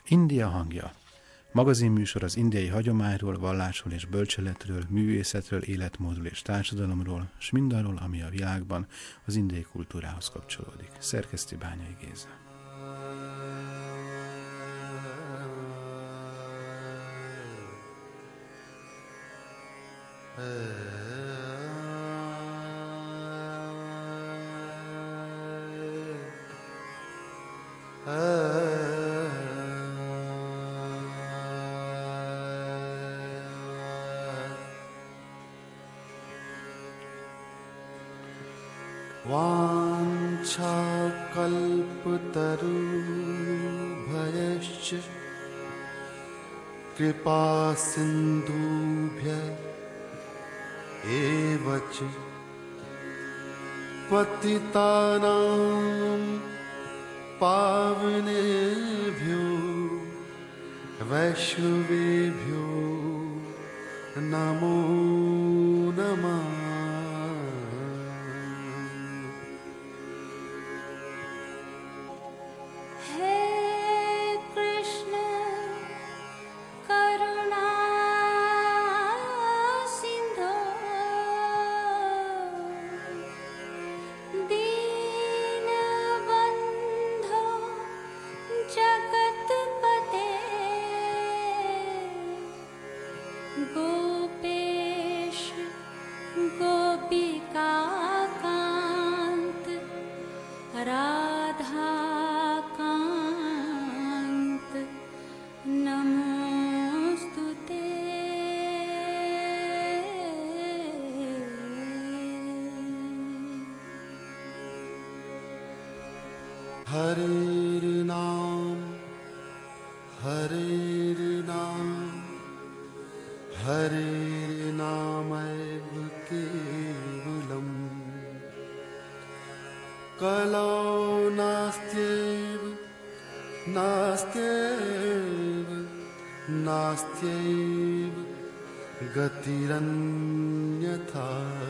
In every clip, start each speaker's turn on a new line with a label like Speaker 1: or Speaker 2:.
Speaker 1: India hangja. Magazinműsor az indiai hagyományról, vallásról és bölcseletről, művészetről, életmódról és társadalomról, s mindarról, ami a világban az indiai kultúrához kapcsolódik. Szerkeszti Bányai Géza.
Speaker 2: वाञ्छाकल्पतरुभ्यश्च कृपासिन्धुभ्य एव च पतितानां पावनेभ्यो वैष्णवेभ्यो नमो नमः। हरेर्नामैव केवलम् कलौ नास्त्यैव नास्त्यैव गतिरन्यथा।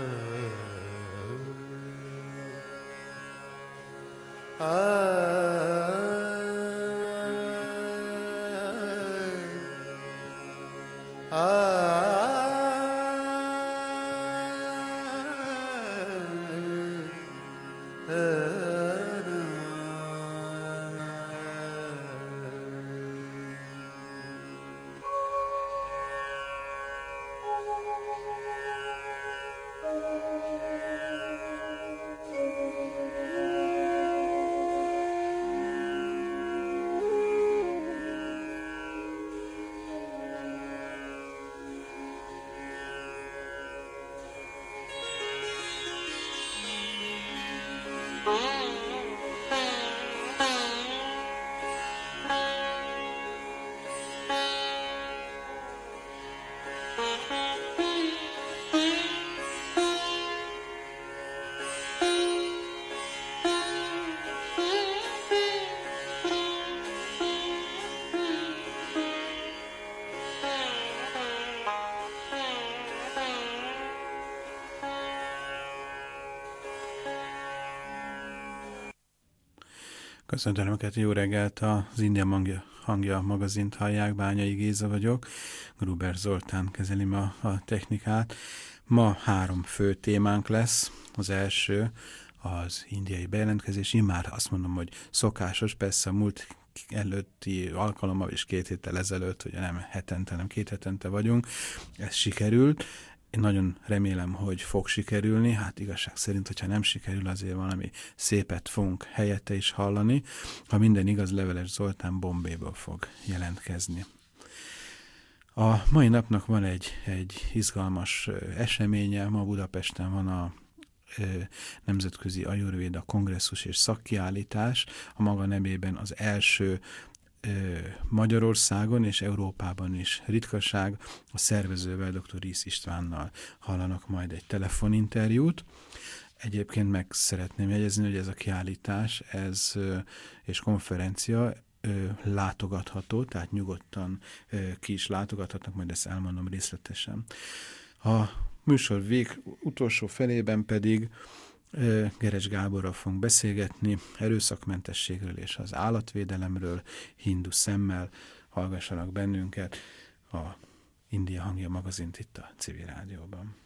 Speaker 1: Köszöntöm Önöket, jó reggelt! Az India hangja magazint hallják, Bányai Géza vagyok. Gruber Zoltán kezeli ma a technikát. Ma 3 fő témánk lesz. Az első az indiai bejelentkezés. Immár azt mondom, hogy szokásos, persze a múlt előtti alkalommal és 2 héttel ezelőtt, ugye nem hetente, hanem 2 hetente vagyunk. Ez sikerült. Én nagyon remélem, hogy fog sikerülni, hát igazság szerint, hogyha nem sikerül, azért valami szépet fogunk helyette is hallani. Ha minden igaz, Leveles Zoltán Bombéból fog jelentkezni. A mai napnak van egy izgalmas eseménye, ma Budapesten van a Nemzetközi Ajurvéda Kongresszus és Szakkiállítás, a maga nevében az első Magyarországon és Európában is ritkaság. A szervezővel, dr. Riesz Istvánnal hallanak majd egy telefoninterjút. Egyébként meg szeretném jegyezni, hogy ez a kiállítás és konferencia látogatható, tehát nyugodtan ki is látogathatnak, majd ezt elmondom részletesen. A műsor utolsó felében pedig Gerecs Gáborral fogunk beszélgetni erőszakmentességről és az állatvédelemről, hindu szemmel. Hallgassanak bennünket, a India Hangja magazint itt a Civil Rádióban.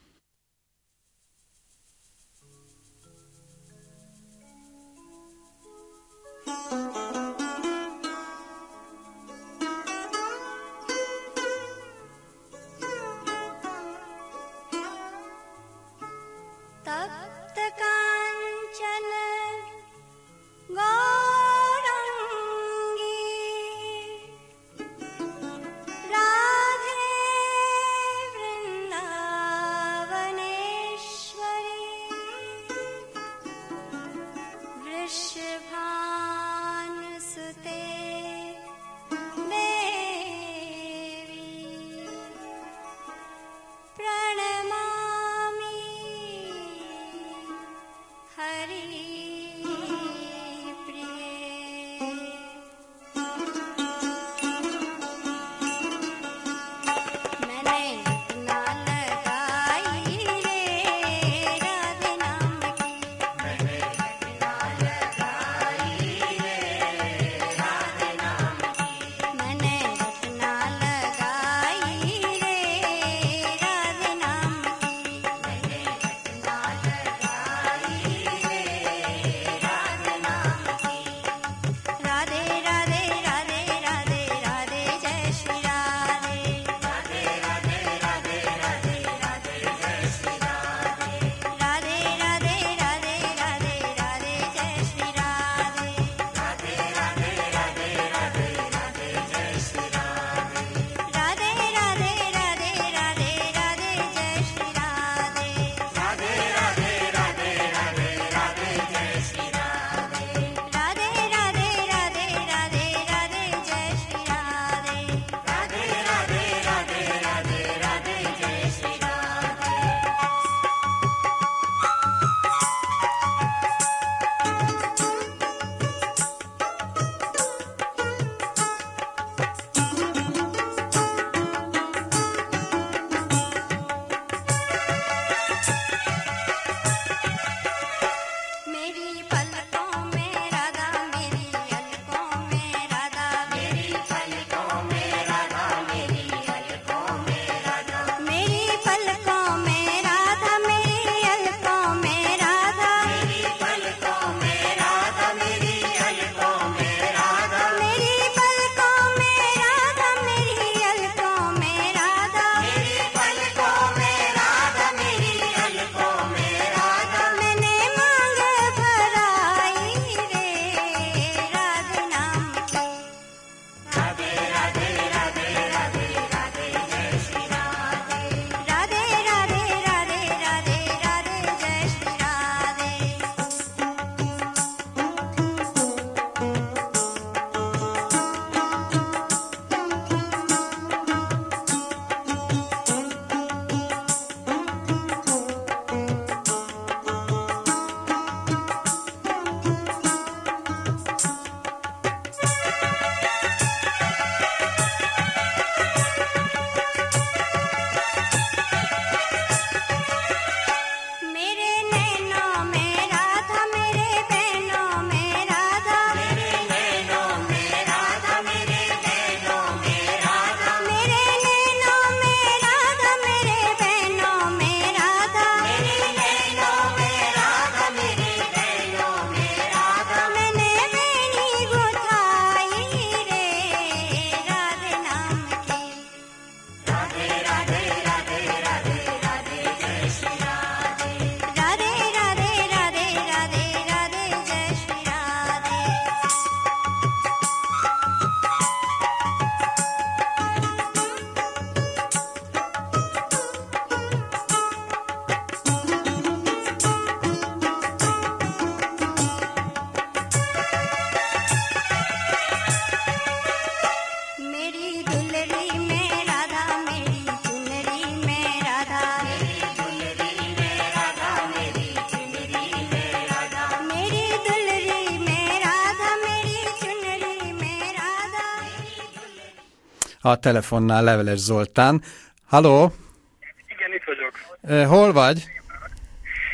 Speaker 1: A telefonnál Leveles Zoltán. Halló?
Speaker 3: Igen, itt vagyok.
Speaker 1: Hol vagy?
Speaker 3: Hát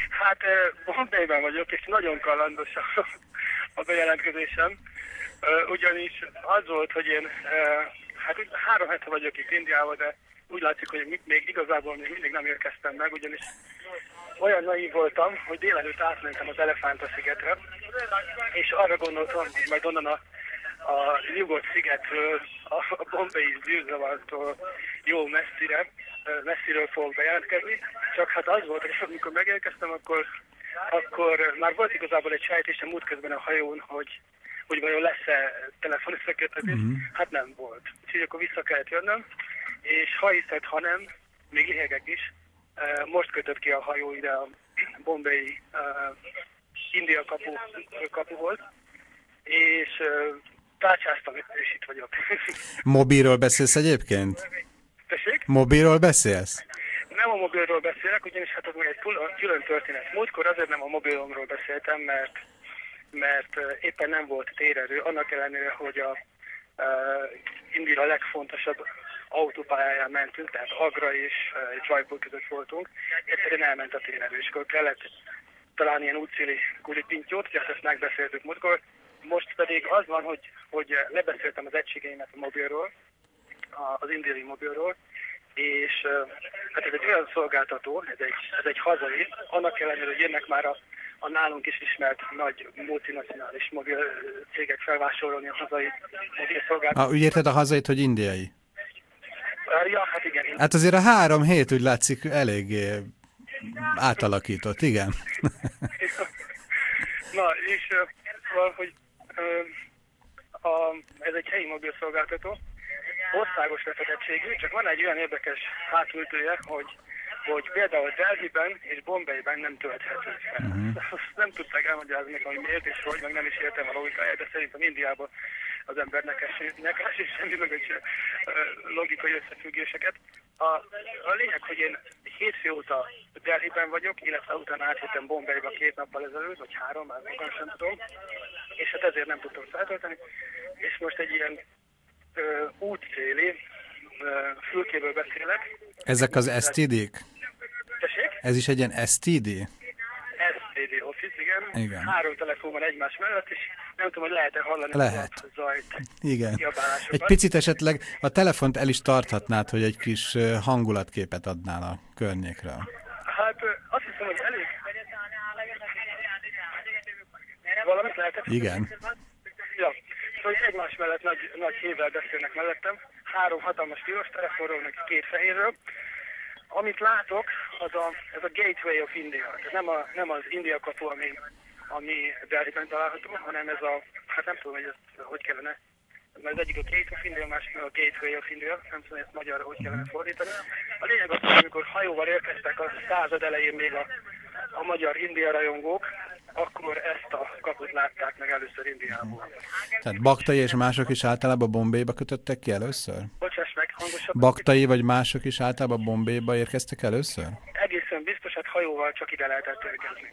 Speaker 3: Bombayben vagyok, és nagyon kalandos a bejelentkezésem. Ugyanis az volt, hogy én hát 3 hete vagyok itt Indiában, de úgy látszik, hogy még igazából még mindig nem érkeztem meg, ugyanis olyan naív voltam, hogy délelőtt átmentem az Elefánta-szigetre, és arra gondoltam, hogy majd onnan a nyugodt szigetről, a bombayi zűrzavartól jó messziről fogok bejelentkezni. Csak hát az volt, hogy amikor megérkeztem, akkor már volt igazából egy sejtésem útközben a hajón, hogy vajon lesz-e telefonösszeköttetés. Hát nem volt. Úgyhogy akkor vissza kellett jönnöm, és ha hiszed, ha nem, még ihegek is, most kötött ki a hajó ide a bombai India kapu volt, és tárcsáztam, és itt vagyok.
Speaker 1: Mobilról beszélsz egyébként?
Speaker 3: Tessék?
Speaker 1: Mobilról beszélsz?
Speaker 3: Nem a mobilról beszélek, ugyanis hát az meg egy külön történet. Múltkor azért nem a mobilomról beszéltem, mert éppen nem volt térerő, annak ellenére, hogy a India legfontosabb autópályáján mentünk, tehát Agra és Jaipur között voltunk, egyszerűen elment a térerő, és akkor kellett talán ilyen útszéli kulipintyót, hogy ezt megbeszéltük múltkor. Most pedig az van, hogy lebeszéltem az egységeimet a mobilról, az indiai mobilról, és hát ez egy olyan szolgáltató, ez egy hazai, annak ellenére, hogy jönnek már a nálunk is ismert nagy multinacionális mobil cégek felvásárolni a hazai mobil szolgáltatót.
Speaker 1: Úgy érted a hazait, hogy indiai?
Speaker 3: Ja, hát igen.
Speaker 1: Hát azért a 3 hét úgy látszik eléggé átalakított, igen.
Speaker 3: Na, és valahogy ez egy helyi mobil szolgáltató, országos lefedettségű, csak van egy olyan érdekes hátulütője, hogy például Delhiben és Bombayben nem tölthető fel. Azt nem tudták elmagyarázni nekem, hogy miért és hogy, meg nem is értem a logikáját, de szerintem Indiában az embernek esik semmi mögött se logikai összefüggéseket. A lényeg, hogy én hétfő óta Delhiben vagyok, illetve utána átjöttem Bombayba 2 nappal ezelőtt, vagy 3, már magam sem tudom, és hát ezért nem tudtam feltölteni, és most egy ilyen útszéli fülkéből beszélek.
Speaker 1: Ezek az STD-k?
Speaker 3: Tessék?
Speaker 1: Ez is egy ilyen STD?
Speaker 3: STD Office, igen.
Speaker 1: Igen.
Speaker 3: 3 telefon van egymás mellett, és nem tudom, hogy lehet-e hallani
Speaker 1: lehet.
Speaker 3: a zajt.
Speaker 1: Igen. Egy picit esetleg a telefont el is tarthatnád, hogy egy kis hangulatképet adnál a környékről.
Speaker 3: Hát azt hiszem, hogy elég. Valamit lehetett?
Speaker 1: Igen.
Speaker 3: Ja. Szóval egymás mellett nagy hívvel beszélnek mellettem. 3 hatalmas piros telefonról, meg 2 fehérről. Amit látok, ez a Gateway of India. Tehát nem az India kapu, ami Delhiben található, hanem ez hát nem tudom, hogy ez hogy kellene. Mert az egyik a Gate of India, a másik a Gateway of India, nem tudom, hogy ezt magyarra hogy kellene fordítani. A lényeg az, hogy amikor hajóval érkeztek a század elején még a magyar India rajongók, akkor ezt a kaput látták meg először Indiából.
Speaker 1: Tehát Baktai és mások is általában Bombayba kötöttek ki először?
Speaker 3: Bocsáss meg, hangosabb.
Speaker 1: Baktai vagy mások is általában Bombayba érkeztek először?
Speaker 3: Egészen biztos, hát hajóval csak ide lehetett érkezni.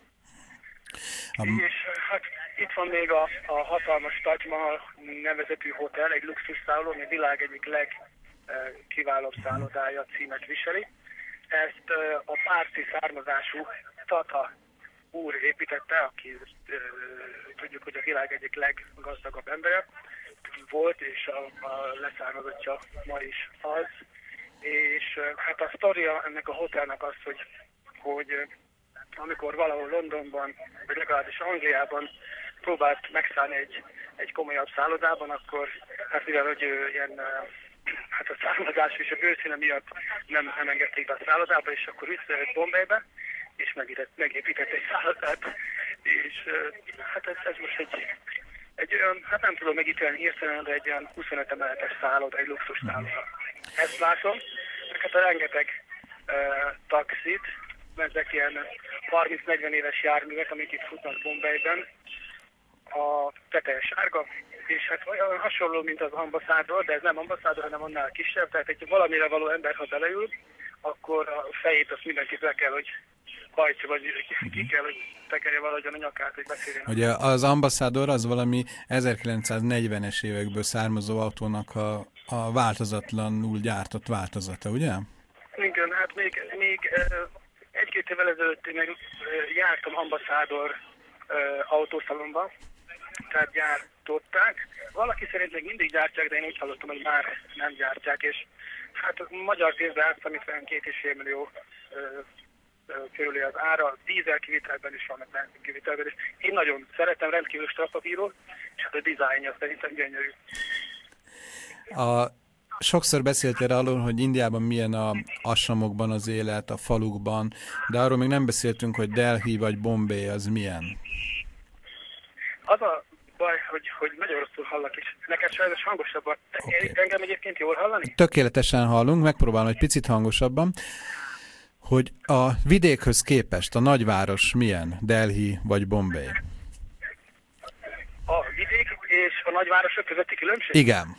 Speaker 3: És hát itt van még a hatalmas Taj Mahal nevezetű hotel, egy luxusszálló, ami a világ egyik legkiválóbb szállodája címet viseli. Ezt a párti származású Tata úr építette, aki tudjuk, hogy a világ egyik leggazdagabb embere volt, és a leszármazottja ma is az. És hát a sztoria ennek a hotelnek az, hogy amikor valahol Londonban, vagy legalábbis Angliában próbált megszállni egy komolyabb szállodában, akkor hát mivel, hogy ilyen hát a származás és a bőrszíne miatt nem engedték be a szállodába, és akkor visszajött Bombaybe, és megépített egy szállodát, és hát ez most egy olyan, hát nem tudom megítélni hirtelen, de egy olyan 25 emeletes szálloda, egy luxus szálloda. Ezt látom, hát a rengeteg taxit, ezek ilyen 30-40 éves járművek, amik itt futnak Bombayben, a teteje sárga, és hát olyan hasonló, mint az ambasszádor, de ez nem ambasszádor, hanem annál kisebb, tehát egy valamire való ember, ha beleül, akkor a fejét azt mindenki le kell, hogy hajtsa, vagy ki kell, hogy tekerje valahogyan a nyakát, hogy beszéljen.
Speaker 1: Ugye az ambasszádor az valami 1940-es évekből származó autónak a változatlanul gyártott változata, ugye?
Speaker 3: Igen, hát még egy-két évvel ezelőtt én meg jártam Ambassador autószalomba, tehát gyártották. Valaki szerint még mindig gyártják, de én úgy hallottam, hogy már nem gyártják, és hát magyar pénzbe átszámítva 2,5 millió körüli az ára, dízel kivitelben is van, meg benzin kivitelben is. Én nagyon szeretem, rendkívül strapabíró, és hát a dizájnja szerintem gyönyörű.
Speaker 1: Sokszor beszéltél arról, hogy Indiában milyen a asramokban az élet, a falukban, de arról még nem beszéltünk, hogy Delhi vagy Bombay az milyen.
Speaker 3: Az a baj, hogy nagyon rosszul hallak is. Neked sajnos hangosabban. Okay. Engem egyébként jól hallani?
Speaker 1: Tökéletesen hallunk, megpróbálom egy picit hangosabban, hogy a vidékhöz képest a nagyváros milyen, Delhi vagy Bombay?
Speaker 3: A vidék és a nagyvárosok közötti különbség?
Speaker 1: Igen.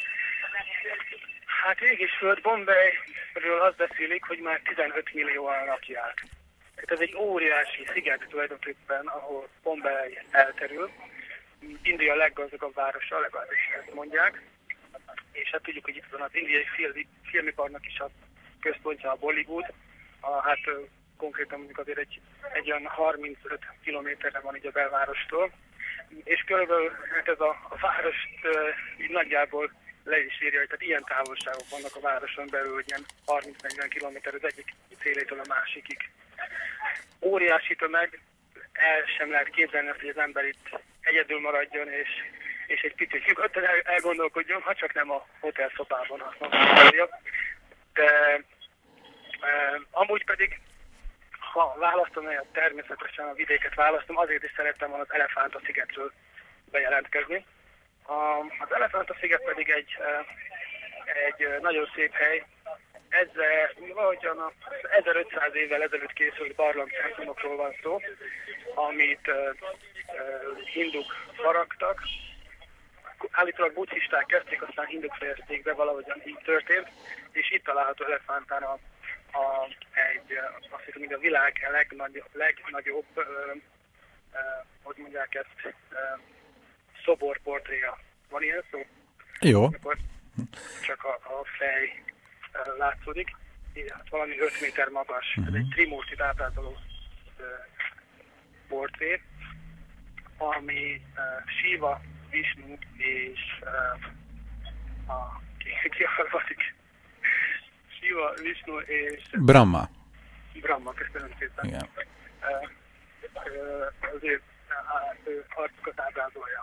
Speaker 3: Hát Égis-föld, Bombayről azt beszélik, hogy már 15 millióan lakják. Ez egy óriási sziget tulajdonképpen, ahol Bombay elterül. India leggazdagabb városa, legalábbis ezt mondják. És hát tudjuk, hogy itt van az indiai filmiparnak is a központja, a Bollywood. Hát konkrétan mondjuk azért egy olyan 35 kilométerre van így a belvárostól. És körülbelül hát ez a várost így nagyjából le is írja, hogy tehát ilyen távolságok vannak a városon belül, hogy ilyen 30-40 kilométer az egyik célétől a másikig. Óriási tömeg, el sem lehet képzelni azt, hogy az ember itt egyedül maradjon, és egy picit nyugodtan elgondolkodjon, ha csak nem a hotelszobában használja. De amúgy pedig, ha választom, természetesen a vidéket választom, azért is szerettem volna az Elefánta-szigetről bejelentkezni. Az Elefánta-sziget pedig egy nagyon szép hely. Valahogyan 1500 évvel ezelőtt készült barlangtemplomokról van szó, amit hinduk faragtak. Állítólag buddhisták kezdték, aztán hinduk fejezték be, valahogyan így történt, és itt található Elefántán azt hiszem, hogy a világ legnagyobb, hogy mondják ezt, szoborportréja. Van ilyen szó?
Speaker 1: Jó.
Speaker 3: Akkor csak a fej látszódik. Hát valami 5 méter magas. Ez egy trimurtit ábrázoló portré, ami Shiva, Vishnu és ki harmadik? Shiva, Vishnu és
Speaker 1: Brahma.
Speaker 3: Brahma, köszönöm szépen.
Speaker 1: Igen.
Speaker 3: Az ő arcukat ábrázolja.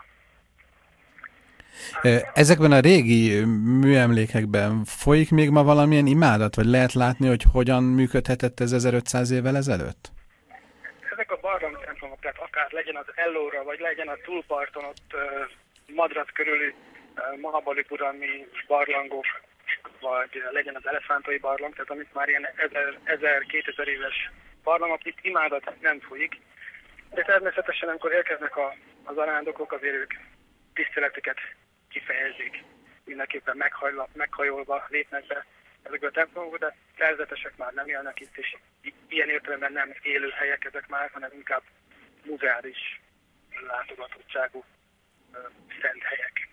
Speaker 1: Ezekben a régi műemlékekben folyik még ma valamilyen imádat, vagy lehet látni, hogy hogyan működhetett ez 1500 évvel ezelőtt?
Speaker 3: Ezek a barlangtemplomok, tehát akár legyen az Ellóra, vagy legyen a túlparton ott Madras körüli Mahabalipurami barlangok, vagy legyen az elefántai barlang, tehát amit már ilyen 1000-2000 éves barlangok, itt imádat nem folyik. De természetesen, amikor érkeznek az arándokok, azért ők tiszteletüket kifejezik, mindenképpen meghajolva lépnek be ezekbe a templomokba, de szerzetesek már nem élnek itt, és ilyen értelemben nem élő helyek ezek már, hanem inkább muzeális látogatottságú szent helyek.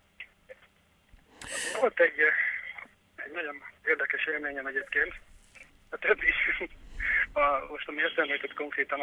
Speaker 3: Volt egy nagyon érdekes élményem egyébként, a többi is, most ami eszembe jutott konkrétan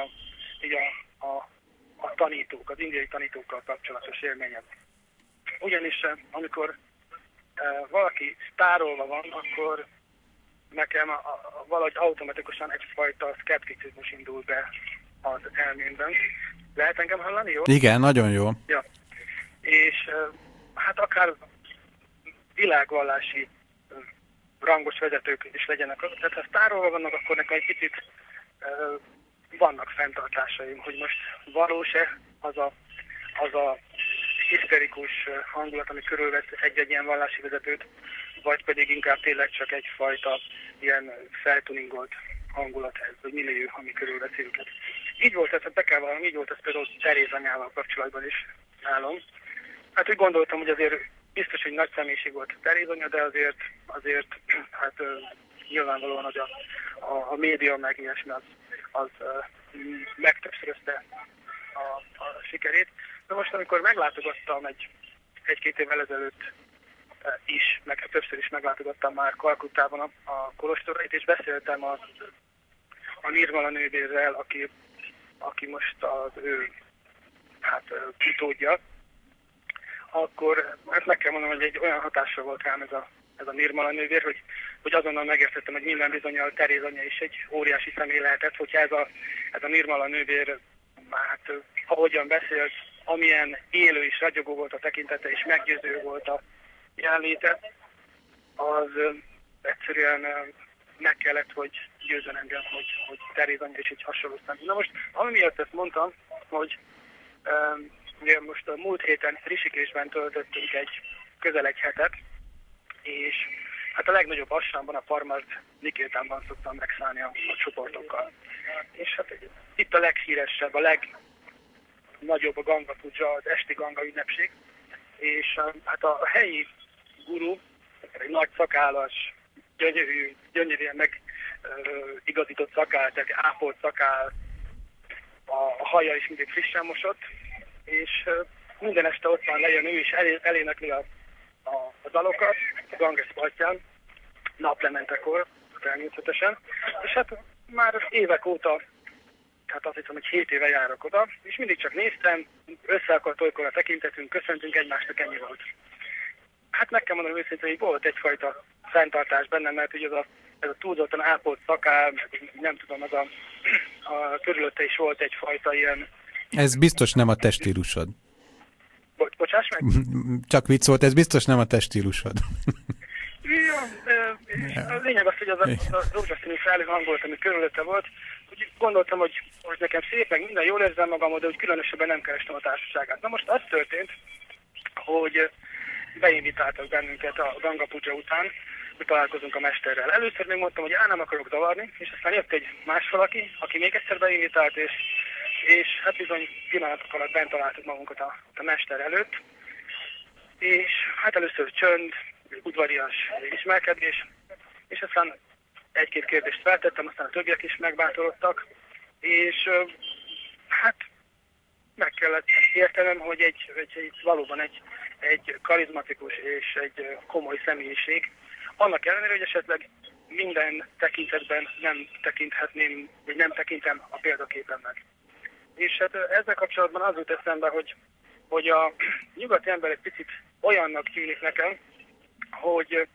Speaker 3: a tanítók, az indiai tanítókkal kapcsolatos élményem. Ugyanis amikor valaki sztárolva van, akkor nekem valahogy automatikusan egyfajta szkepticizmus indul be az elmémben. Lehet engem hallani, jó?
Speaker 1: Igen, nagyon jó.
Speaker 3: Ja. És hát akár világvallási rangos vezetők is legyenek. Tehát ha sztárolva vannak, akkor nekem egy picit vannak fenntartásaim, hogy most valós-e az a hiszterikus hangulat, ami körülvesz egy-egy ilyen vallási vezetőt, vagy pedig inkább tényleg csak egyfajta ilyen feltuningolt hangulat ez, vagy millió, ami körülveszi őket. Így volt ez, be kell valami, így volt ez például Teréz anyával kapcsolatban is nálam. Hát úgy gondoltam, hogy azért biztos, hogy nagy személyiség volt Teréz anya, de azért hát nyilvánvalóan, hogy a média meg ilyesmi az megtöbbszörözte a sikerét. De most, amikor meglátogattam egy-két évvel ezelőtt is, meg többször is meglátogattam már Kalkuttában a kolostorait, és beszéltem a a Nirmala nővérrel, aki most az ő utódja, akkor hát meg kell mondanom, hogy egy olyan hatással volt rám ez a Nirmala nővér, hogy azonnal megértettem, hogy minden bizonnyal Teréz anyja is egy óriási személy lehetett, hogyha ez a Nirmala nővér, hát ahogyan beszélt, amilyen élő és ragyogó volt a tekintete, és meggyőző volt a jelenléte, az egyszerűen meg kellett, hogy győzön engem, hogy Teréz anyja is egy hasonló személy. Na most, ami miatt ezt mondtam, hogy ugye most a múlt héten Risikésben töltöttünk közel egy hetet, és hát a legnagyobb Assamban, a Parmart Nikétánban szoktam megszállni a csoportokkal. És hát itt a leghíresebb, a legnagyobb a Ganga Puja, az esti Ganga ünnepség, és hát a helyi guru, egy nagy szakállas, gyönyörűen megigazított szakál, tehát ápolt szakál, a haja is mindig frissen mosott, és minden este ott van lejön ő is, elénekli a dalokat a Ganges partján, naplementekor, természetesen, és hát már évek óta, hát azt hiszem, hogy 7 éve járok oda, és mindig csak néztem, összeakadt olykor a tekintetünk, köszöntünk egymásnak, ennyi volt. Hát meg kell mondanom őszintén, hogy volt egyfajta fenntartás bennem, mert ugye ez a túlzottan ápolt szakál, nem tudom, a körülötte is volt egyfajta ilyen...
Speaker 1: Ez biztos nem a te stílusod.
Speaker 3: Bocsáss meg?
Speaker 1: Csak vicc volt, ez biztos nem a te stílusod.
Speaker 3: Ja, a lényeg az, hogy az a rózsaszínű felhang, ami körülötte volt, úgy gondoltam, hogy nekem szép, meg minden jól érzem magam, de úgy különösebben nem kerestem a társaságát. Na most az történt, hogy beinvitáltak bennünket a Ganga Puja után, hogy találkozunk a mesterrel. Először még mondtam, hogy nem akarok zavarni, és aztán jött egy más valaki, aki még egyszer beinvitált, és hát bizony pillanatok alatt bent találtuk magunkat a mester előtt, és hát először csönd, udvarias ismerkedés, és aztán egy-két kérdést feltettem, aztán a többiek is megbátorodtak, és hát meg kellett értenem, hogy valóban egy karizmatikus és egy komoly személyiség, annak ellenére, hogy esetleg minden tekintetben nem tekinthetném, vagy nem tekintem a példaképemnek. És hát ezzel kapcsolatban az jut eszembe, hogy a nyugati ember egy picit olyannak tűnik nekem, hogy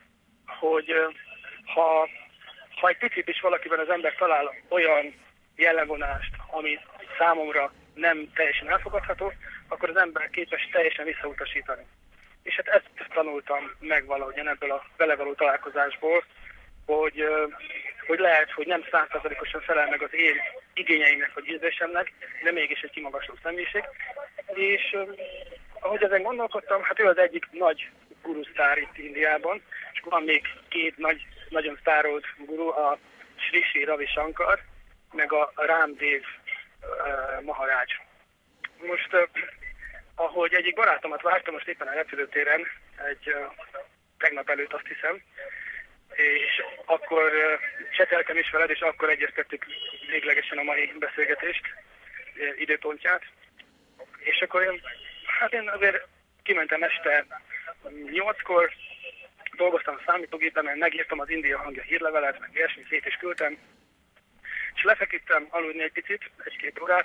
Speaker 3: ha egy picit is valakiben az ember talál olyan jellemvonást, ami számomra nem teljesen elfogadható, akkor az ember képes teljesen visszautasítani. És hát ezt tanultam meg valahogyan ebből a vele való találkozásból, hogy lehet, hogy nem 100%-osan felel meg az én igényeimnek vagy ízlésemnek, de mégis egy kimagasló személyiség. És ahogy ezen gondolkodtam, hát ő az egyik nagy gurusztár itt Indiában, és van még 2 nagyon sztárolt guru, a Sri Sri Ravi Shankar, meg a Ramdev Maharaj. Most, ahogy egyik barátomat vártam most éppen a repülőtéren, tegnap előtt azt hiszem, és akkor cseteltem is veled, és akkor egyeztettük véglegesen a mai beszélgetést, időpontját. És akkor én azért kimentem este 8-kor, dolgoztam a számítógépemen, megírtam az India hangja hírlevelet, meg ilyesmi, szét is küldtem, és lefeküdtem aludni egy picit, 1-2 órát,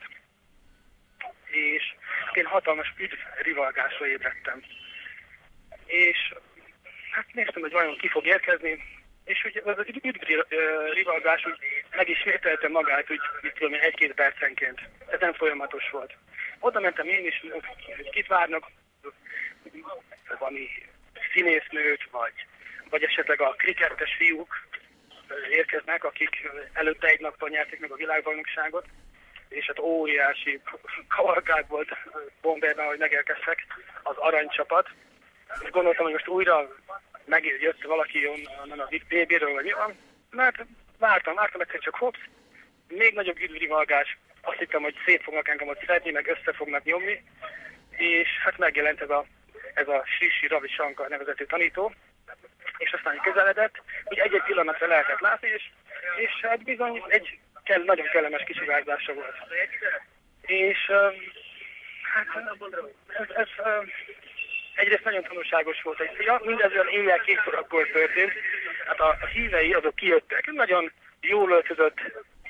Speaker 3: és én hatalmas üdvrivalgásra ébredtem. És hát néztem, hogy vajon ki fog érkezni, és ugye az üdvrivalgás úgy megismételte magát, úgy 1-2 percenként. Ez nem folyamatos volt. Oda mentem én is, hogy kit várnak, valami színésznőt, vagy esetleg a kriketes fiúk érkeznek, akik előtte egy nappal nyerték meg a világbajnokságot, és hát óriási kavalkád volt Bombayben, hogy megérkeztek az aranycsapat. És gondoltam, hogy most újra megjött valaki onnan a BB-ről, vagy mi van, mert vártam, egyszer csak hopsz, még nagyobb üdvrivalgás, azt hittem, hogy szét fognak engem ott szedni, meg össze fognak nyomni, és hát megjelent ez a Sri Sri Ravi Shankar nevezetű tanító, és aztán közeledett, hogy egy-egy pillanatra lehetett látni, és hát bizony egy nagyon kellemes kisugárzása volt. És hát ez egyrészt nagyon tanulságos volt. Mindez olyan éjjel 2 órakor történt, hát a hívei azok kijöttek, nagyon jól öltözött,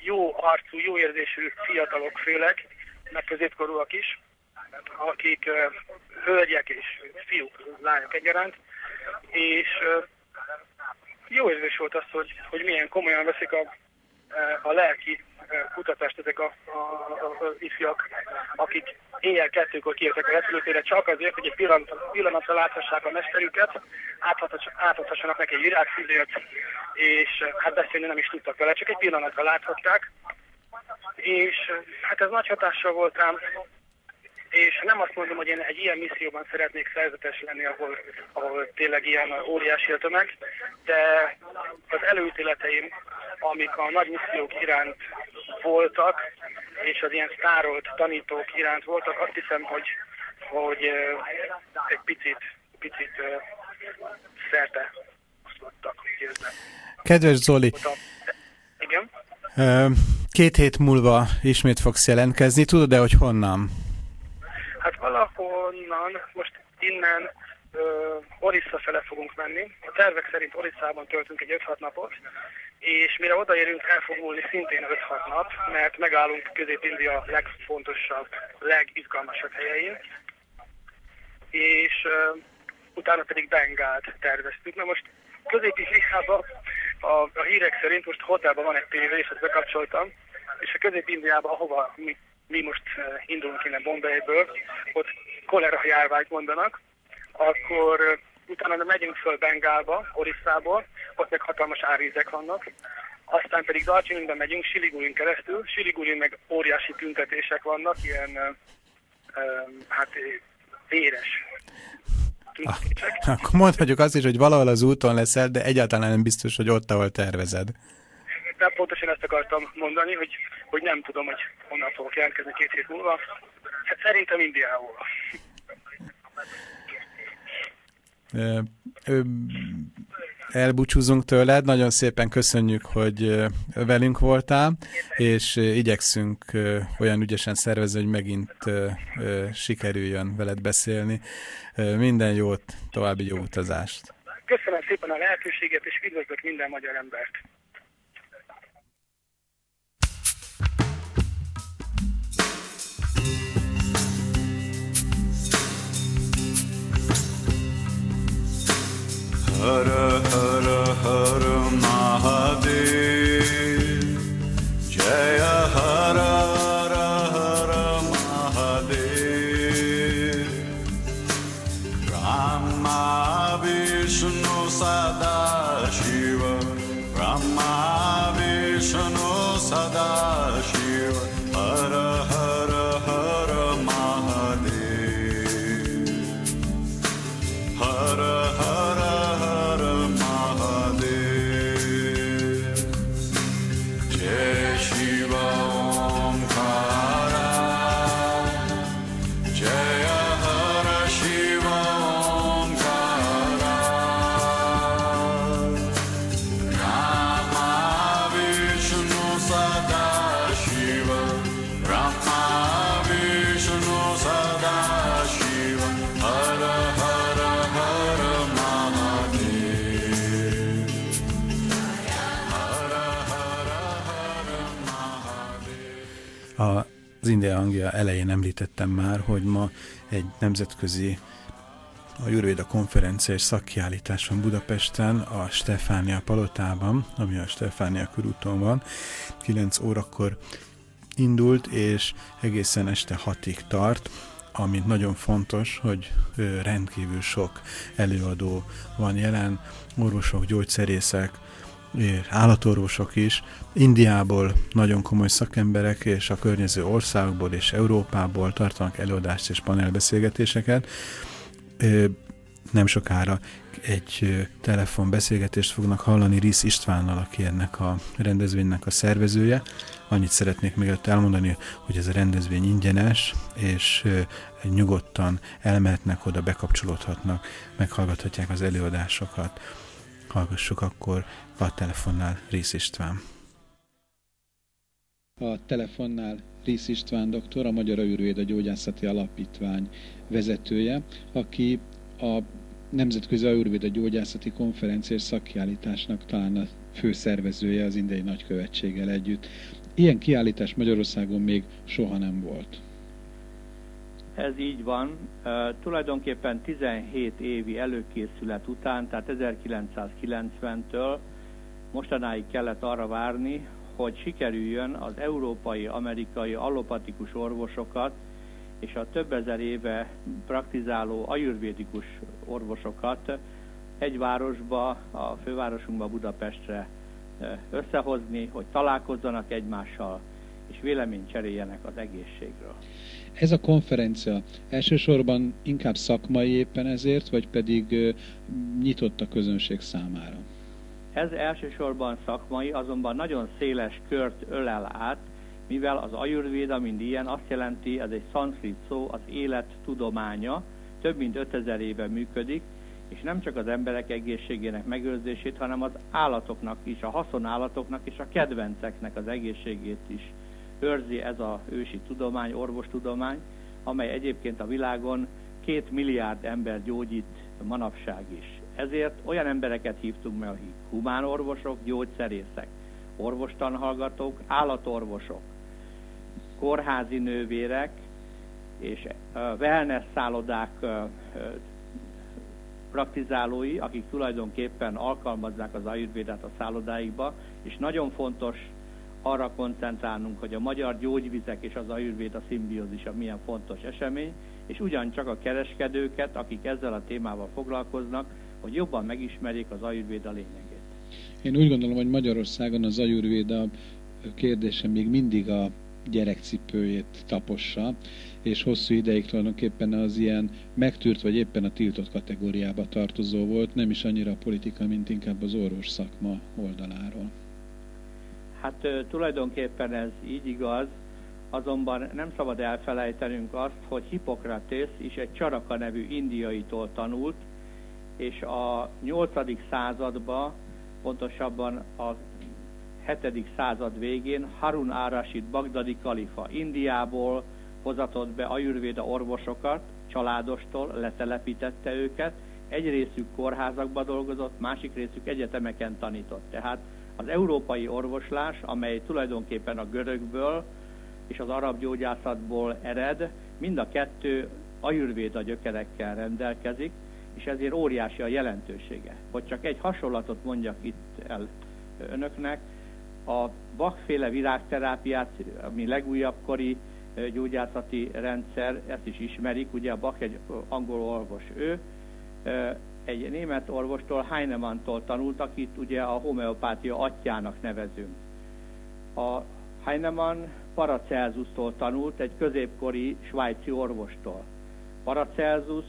Speaker 3: jó arcú, jó érzésű fiatalok főleg, meg középkorúak is, akik hölgyek és fiúk, lányok egyaránt, és jó érzés volt az, hogy milyen komolyan veszik a lelki kutatást ezek az ifjak, akik éjjel 2-kor kijöttek a repülőtérre csak azért, hogy egy pillanatra láthassák a mesterüket, átadhassanak neki egy virágfüzért, és hát beszélni nem is tudtak vele, csak egy pillanatra láthatták. És hát ez nagy hatással volt rám, és nem azt mondom, hogy én egy ilyen misszióban szeretnék szerzetes lenni, ahol tényleg ilyen óriási a tömeg, de az előítéleteim, amik a nagy missziók iránt voltak, és az ilyen sztárolt tanítók iránt voltak, azt hiszem, hogy egy picit szerte oszlottak.
Speaker 1: Kedves Zoli,
Speaker 3: igen?
Speaker 1: 2 hét múlva ismét fogsz jelentkezni, tudod-e, hogy honnan?
Speaker 3: Hát valahonnan, most innen Orissza fele fogunk menni. A tervek szerint Orisszában töltünk egy 5-6 napot, és mire odaérünk, el fog múlni szintén 5-6 nap, mert megállunk Közép-India legfontosabb, legizgalmasabb helyein, és utána pedig Bengált terveztük. Na most Közép-Indiában a hírek szerint most hotelban van egy tévé, és ezt bekapcsoltam, és a Közép-Indiában, ahova mi most indulunk innen Bombayből, ott kolera járványt mondanak, akkor utána megyünk föl Bengálba, Orisszából, ott meg hatalmas árvízek vannak, aztán pedig Darjeelingben megyünk Siligurין keresztül, Siligurין meg óriási tüntetések vannak, ilyen véres tüntetések.
Speaker 1: Akkor mondhatjuk azt is, hogy valahol az úton leszel, de egyáltalán nem biztos, hogy ott, ahol tervezed.
Speaker 3: De pontosan ezt akartam mondani, hogy nem tudom, hogy honnan fogok jelentkezni 2 hét múlva. Hát szerintem Indiából.
Speaker 1: Elbúcsúzunk tőled, nagyon szépen köszönjük, hogy velünk voltál, és igyekszünk olyan ügyesen szervezni, hogy megint sikerüljön veled beszélni. Minden jót, további jó utazást!
Speaker 3: Köszönöm szépen a lehetőséget, és üdvözlök minden magyar embert!
Speaker 4: Hara Hara Hara Mahadev Jaya Hara Hara Hara Mahadev Brahma Vishnu Sada Shiva Brahma Vishnu Sada Shiva Hara Hara Hara Mahadev Hara Hara
Speaker 1: Az India hangja elején említettem már, hogy ma egy nemzetközi Ayurvéda konferencia és szakkiállítás van Budapesten, a Stefánia palotában, ami a Stefánia körúton van. 9 órakor indult, és egészen este 6-ig tart, ami nagyon fontos, hogy rendkívül sok előadó van jelen, orvosok, gyógyszerészek, állatorvosok is, Indiából nagyon komoly szakemberek, és a környező országból és Európából tartanak előadást és panelbeszélgetéseket. Nem sokára egy telefonbeszélgetést fognak hallani Risz Istvánnal, aki ennek a rendezvénynek a szervezője. Annyit szeretnék még ott elmondani, hogy ez a rendezvény ingyenes, és nyugodtan elmehetnek oda, bekapcsolódhatnak, meghallgathatják az előadásokat. Hallgassuk akkor a telefonnál Risz István.
Speaker 5: A telefonnál Risz István doktor, a Magyar Ayurvéda Gyógyászati Alapítvány vezetője, aki a Nemzetközi Ayurvéda Gyógyászati Konferencia és Szakkiállításnak talán a főszervezője az indiai nagykövetséggel együtt. Ilyen kiállítás Magyarországon még soha nem volt.
Speaker 6: Ez így van. Tulajdonképpen 17 évi előkészület után, tehát 1990-től mostanáig kellett arra várni, hogy sikerüljön az európai-amerikai allopatikus orvosokat és a több ezer éve praktizáló ajurvédikus orvosokat egy városba, a fővárosunkba, Budapestre összehozni, hogy találkozzanak egymással, és véleményt cseréljenek az egészségről.
Speaker 5: Ez a konferencia elsősorban inkább szakmai éppen ezért, vagy pedig nyitott a közönség számára?
Speaker 6: Ez elsősorban szakmai, azonban nagyon széles kört ölel át, mivel az ajurvéda, mint ilyen, azt jelenti, ez egy szanszkrit szó, az élet tudománya, több mint 5000 éve működik, és nem csak az emberek egészségének megőrzését, hanem az állatoknak is, a haszonállatoknak és a kedvenceknek az egészségét is őrzi ez az ősi tudomány, orvostudomány, amely egyébként a világon 2 milliárd ember gyógyít manapság is. Ezért olyan embereket hívtunk meg, akik humán orvosok, gyógyszerészek, orvostanhallgatók, állatorvosok, kórházi nővérek és wellness szállodák praktizálói, akik tulajdonképpen alkalmazzák az ajurvédát a szállodáikba, és nagyon fontos arra koncentrálnunk, hogy a magyar gyógyvizek és az ajurvéda szimbiózisa milyen fontos esemény, és ugyancsak a kereskedőket, akik ezzel a témával foglalkoznak, hogy jobban megismerjék az ajurvéda lényegét.
Speaker 5: Én úgy gondolom, hogy Magyarországon az ajurvéda kérdése még mindig a gyerekcipőjét tapossa, és hosszú ideig tulajdonképpen az ilyen megtűrt vagy éppen a tiltott kategóriába tartozó volt, nem is annyira a politika, mint inkább az orvos szakma oldaláról.
Speaker 6: Hát tulajdonképpen ez így igaz, azonban nem szabad elfelejtenünk azt, hogy Hippokratész is egy Csaraka nevű indiaitól tanult, és a 8. században, pontosabban a 7. század végén Harun al-Rashid bagdadi kalifa Indiából hozatott be ajurvéda orvosokat, családostól letelepítette őket, egy részük kórházakba dolgozott, másik részük egyetemeken tanított. Tehát az európai orvoslás, amely tulajdonképpen a görögből és az arab gyógyászatból ered, mind a kettő ajurvéda gyökerekkel rendelkezik, és ezért óriási a jelentősége. Hogy csak egy hasonlatot mondjak itt el önöknek, a Bach-féle virágterápiát, ami legújabb kori gyógyászati rendszer, ezt is ismerik, ugye a Bach egy angol orvos, ő egy német orvostól, Heinemann-tól tanult, akit ugye a homeopátia atyjának nevezünk. A Heinemann Paracelsus-tól tanult, egy középkori svájci orvostól. Paracelsus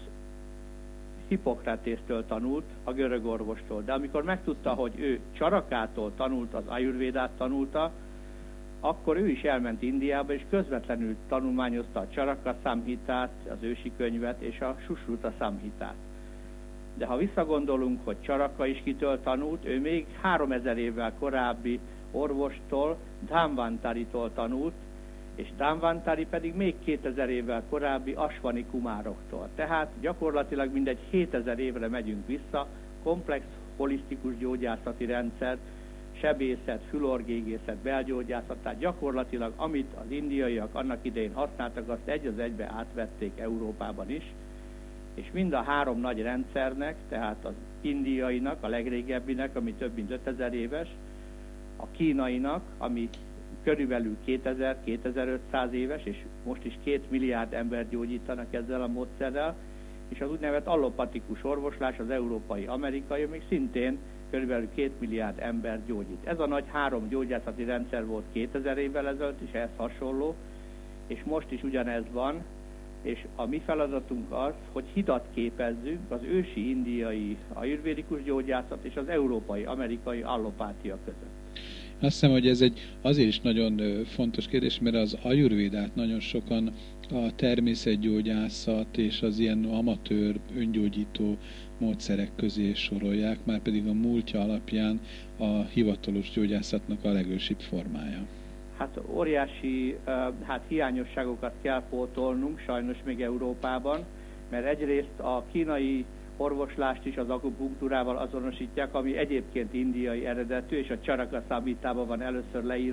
Speaker 6: Hippokratésztől tanult, a görög orvostól. De amikor megtudta, hogy ő Csarakától tanult, az ajurvédát tanulta, akkor ő is elment Indiába, és közvetlenül tanulmányozta a Csaraka Samhitát, az ősi könyvet, és a Sushruta Samhitát. De ha visszagondolunk, hogy Csaraka is kitől tanult, ő még 3000 évvel korábbi orvostól, Dhanvantaritól tanult, és Dhanvantari pedig még 2000 évvel korábbi Asvani Kumároktól. Tehát gyakorlatilag mindegy 7000 évre megyünk vissza, komplex, holisztikus gyógyászati rendszer, sebészet, fülorgégészet, belgyógyászat, tehát gyakorlatilag amit az indiaiak annak idején használtak, azt egy az egybe átvették Európában is, és mind a három nagy rendszernek, tehát az indiainak, a legrégebbinek, ami több mint 5000 éves, a kínainak, ami körülbelül 2000-2500 éves, és most is 2 milliárd ember gyógyítanak ezzel a módszerrel, és az úgynevezett allopatikus orvoslás, az európai-amerikai, még szintén körülbelül 2 milliárd ember gyógyít. Ez a nagy három gyógyászati rendszer volt 2000 évvel ezelőtt, és ehhez hasonló, és most is ugyanez van, és a mi feladatunk az, hogy hidat képezzünk az ősi indiai ajurvédikus gyógyászat és az európai-amerikai allopátia között.
Speaker 5: Azt hiszem, hogy ez egy azért is nagyon fontos kérdés, mert az ajurvédát nagyon sokan a természetgyógyászat és az ilyen amatőr, öngyógyító módszerek közé sorolják, már pedig a múltja alapján a hivatalos gyógyászatnak a legősibb formája.
Speaker 6: Hát óriási hiányosságokat kell pótolnunk, sajnos még Európában, mert egyrészt a kínai orvoslást is az akupunktúrával azonosítják, ami egyébként indiai eredetű, és a Csaraka Samhitában van először leírva,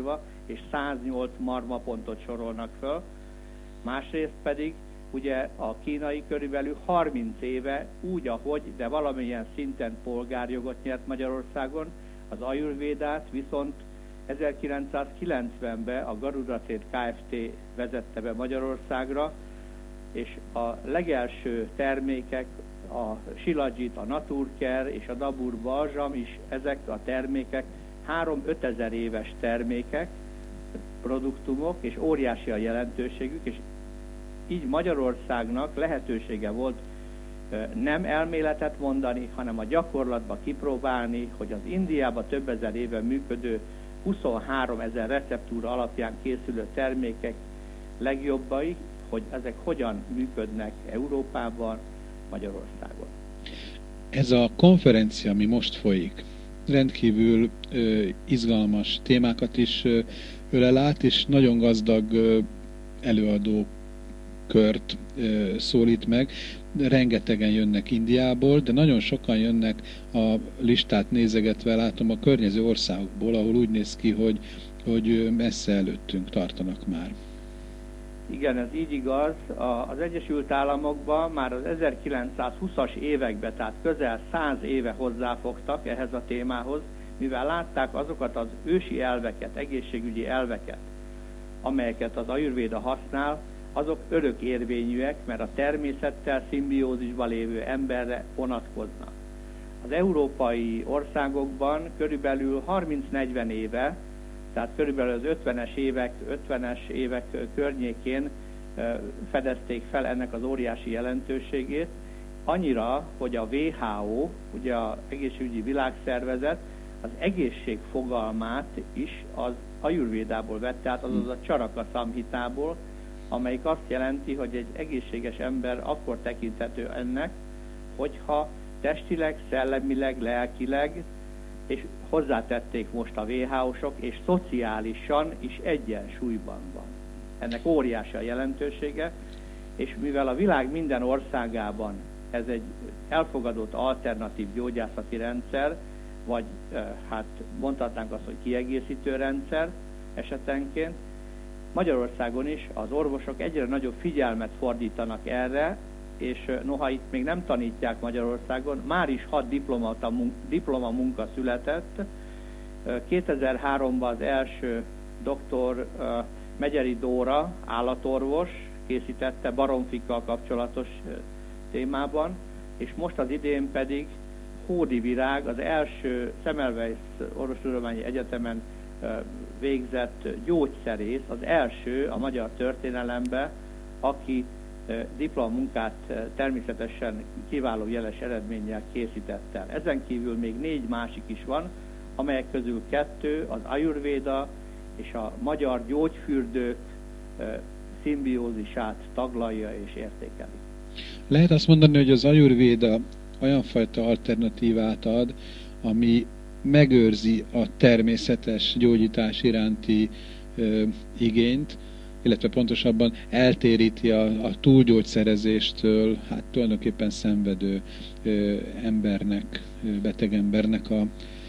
Speaker 6: és 108 marmapontot sorolnak föl. Másrészt pedig ugye a kínai körülbelül 30 éve úgy, ahogy, de valamilyen szinten polgárjogot nyert Magyarországon, az ajurvédát viszont 1990-ben a Garuda Trade Kft. Vezette be Magyarországra, és a legelső termékek, a Shilajit, a Naturcare és a Dabur Balzsam is, ezek a termékek 3-5 ezer éves termékek, produktumok, és óriási a jelentőségük, és így Magyarországnak lehetősége volt nem elméletet mondani, hanem a gyakorlatba kipróbálni, hogy az Indiában több ezer éve működő 23 ezer receptúra alapján készülő termékek legjobbai, hogy ezek hogyan működnek Európában, Magyarországon.
Speaker 5: Ez a konferencia, ami most folyik, rendkívül izgalmas témákat is ölel át, és nagyon gazdag előadó kört szólít meg. Rengetegen jönnek Indiából, de nagyon sokan jönnek a listát nézegetve, látom a környező országokból, ahol úgy néz ki, hogy messze előttünk tartanak már.
Speaker 6: Igen, ez így igaz. Az Egyesült Államokban már az 1920-as években, tehát közel 100 éve hozzáfogtak ehhez a témához, mivel látták azokat az ősi elveket, egészségügyi elveket, amelyeket az ajurvéda használ, azok örökérvényűek, mert a természettel szimbiózisban lévő emberre vonatkoznak. Az európai országokban körülbelül 30-40 éve, tehát körülbelül az 50-es évek környékén fedezték fel ennek az óriási jelentőségét, annyira, hogy a WHO, ugye az Egészségügyi Világszervezet, az egészség fogalmát is az ajurvédából vette át, azaz a Charaka Samhitából, amelyik azt jelenti, hogy egy egészséges ember akkor tekinthető ennek, hogyha testileg, szellemileg, lelkileg, és hozzátették most a WHO-sok, és szociálisan is egyensúlyban van. Ennek óriási a jelentősége, és mivel a világ minden országában ez egy elfogadott alternatív gyógyászati rendszer, vagy hát mondhatnánk azt, hogy kiegészítő rendszer esetenként, Magyarországon is az orvosok egyre nagyobb figyelmet fordítanak erre, és noha itt még nem tanítják Magyarországon, már is 6 diplomamunka született. 2003-ban az első dr. Megyeri Dóra, állatorvos készítette baromfikkal kapcsolatos témában, és most az idén pedig Hódi Virág, az első Semmelweis Orvostudományi Egyetemen végzett gyógyszerész, az első a magyar történelemben, aki diplomamunkát természetesen kiváló jeles eredménnyel készített el. Ezen kívül még 4 másik is van, amelyek közül 2 az ajurvéda és a magyar gyógyfürdők szimbiózisát taglalja és értékeli.
Speaker 5: Lehet azt mondani, hogy az ajurvéda olyan fajta alternatívát ad, ami megőrzi a természetes gyógyítás iránti igényt, illetve pontosabban eltéríti a túlgyógyszerezéstől, hát tulajdonképpen szenvedő embernek, beteg embernek a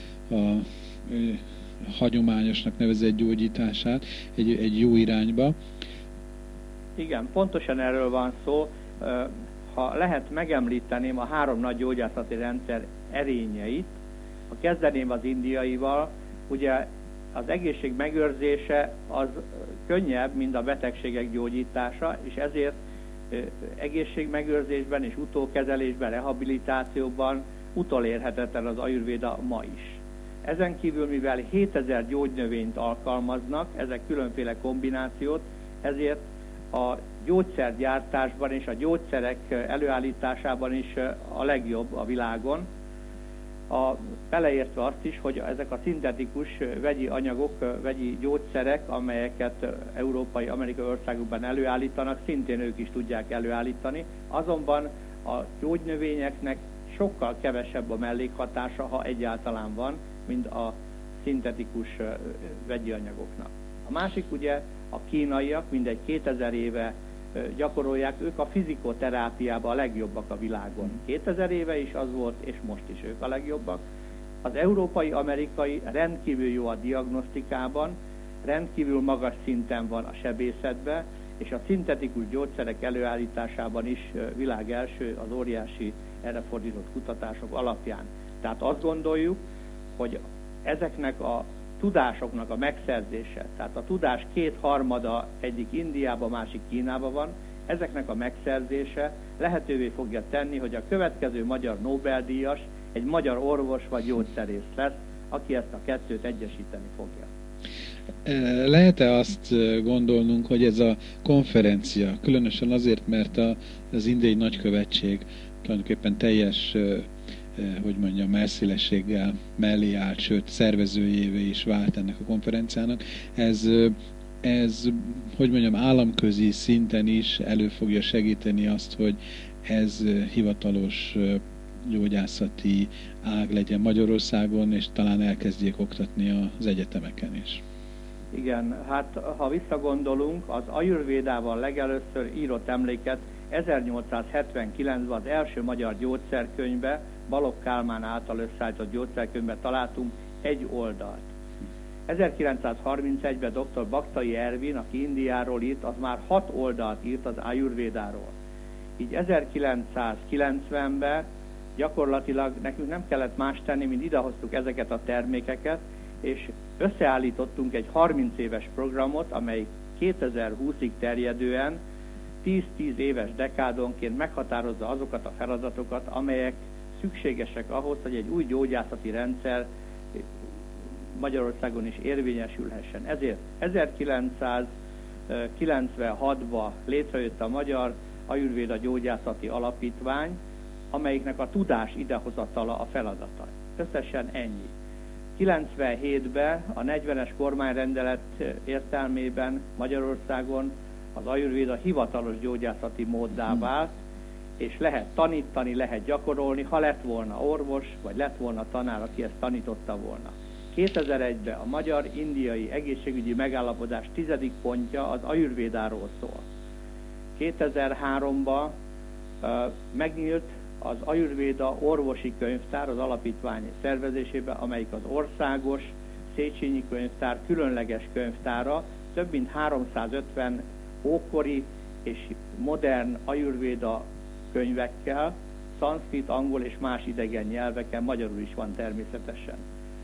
Speaker 5: hagyományosnak nevezett gyógyítását egy jó irányba.
Speaker 6: Igen, pontosan erről van szó. Ha lehet, megemlíteném a 3 nagy gyógyászati rendszer erényeit. Ha kezdeném az indiaival, ugye az egészség megőrzése az könnyebb, mint a betegségek gyógyítása, és ezért egészségmegőrzésben és utókezelésben, rehabilitációban utolérhetetlen az ajurvéda ma is. Ezen kívül, mivel 7000 gyógynövényt alkalmaznak, ezek különféle kombinációt, ezért a gyógyszergyártásban és a gyógyszerek előállításában is a legjobb a világon. Beleértve azt is, hogy ezek a szintetikus vegyi anyagok, vegyi gyógyszerek, amelyeket európai, amerikai országokban előállítanak, szintén ők is tudják előállítani. Azonban a gyógynövényeknek sokkal kevesebb a mellékhatása, ha egyáltalán van, mint a szintetikus vegyi anyagoknak. A másik ugye a kínaiak, mindegy 2000 éve gyakorolják, ők a fizikoterápiában a legjobbak a világon. 2000 éve is az volt, és most is ők a legjobbak. Az európai, amerikai rendkívül jó a diagnosztikában, rendkívül magas szinten van a sebészetben, és a szintetikus gyógyszerek előállításában is világ első az óriási erre fordított kutatások alapján. Tehát azt gondoljuk, hogy ezeknek a tudásoknak a megszerzése, tehát a tudás 2/3 egyik Indiában, másik Kínában van, ezeknek a megszerzése lehetővé fogja tenni, hogy a következő magyar Nobel-díjas egy magyar orvos vagy gyógyszerész lesz, aki ezt a kettőt egyesíteni fogja.
Speaker 5: Lehet-e azt gondolnunk, hogy ez a konferencia, különösen azért, mert az indiai nagykövetség tulajdonképpen teljes, hogy mondjam, messzélességgel mellé állt, sőt szervezőjévé is vált ennek a konferenciának, ez, hogy mondjam, államközi szinten is elő fogja segíteni azt, hogy ez hivatalos gyógyászati ág legyen Magyarországon, és talán elkezdjék oktatni az egyetemeken is.
Speaker 6: Igen, hát ha visszagondolunk, az Ajurvédával legelőször írott emléket 1879-ben az első magyar gyógyszerkönyvbe, Balogh Kálmán által összeállított gyógyszerkönyvbe találtunk egy oldalt. 1931-ben dr. Baktai Ervin, aki Indiáról írt, az már 6 oldalt írt az Ajurvédáról. Így 1990-ben gyakorlatilag nekünk nem kellett más tenni, mint idehoztuk ezeket a termékeket, és összeállítottunk egy 30 éves programot, amely 2020-ig terjedően 10-10 éves dekádonként meghatározza azokat a feladatokat, amelyek szükségesek ahhoz, hogy egy új gyógyászati rendszer Magyarországon is érvényesülhessen. Ezért 1996-ban létrejött a Magyar Ajurvéda Gyógyászati Alapítvány, amelyiknek a tudás idehozatala a feladata. Összesen ennyi. 97-ben a 40-es kormányrendelet értelmében Magyarországon az ajurvéda hivatalos gyógyászati móddá vált, és lehet tanítani, lehet gyakorolni, ha lett volna orvos, vagy lett volna tanár, aki ezt tanította volna. 2001-ben a magyar-indiai egészségügyi megállapodás 10. pontja az ajurvédáról szól. 2003-ban megnyílt az Ajurvéda orvosi könyvtár az alapítvány szervezésében, amelyik az országos Széchenyi könyvtár különleges könyvtára, több mint 350 ókori és modern ajurvéda könyvekkel, szanszkrit, angol és más idegen nyelveken, magyarul is van természetesen.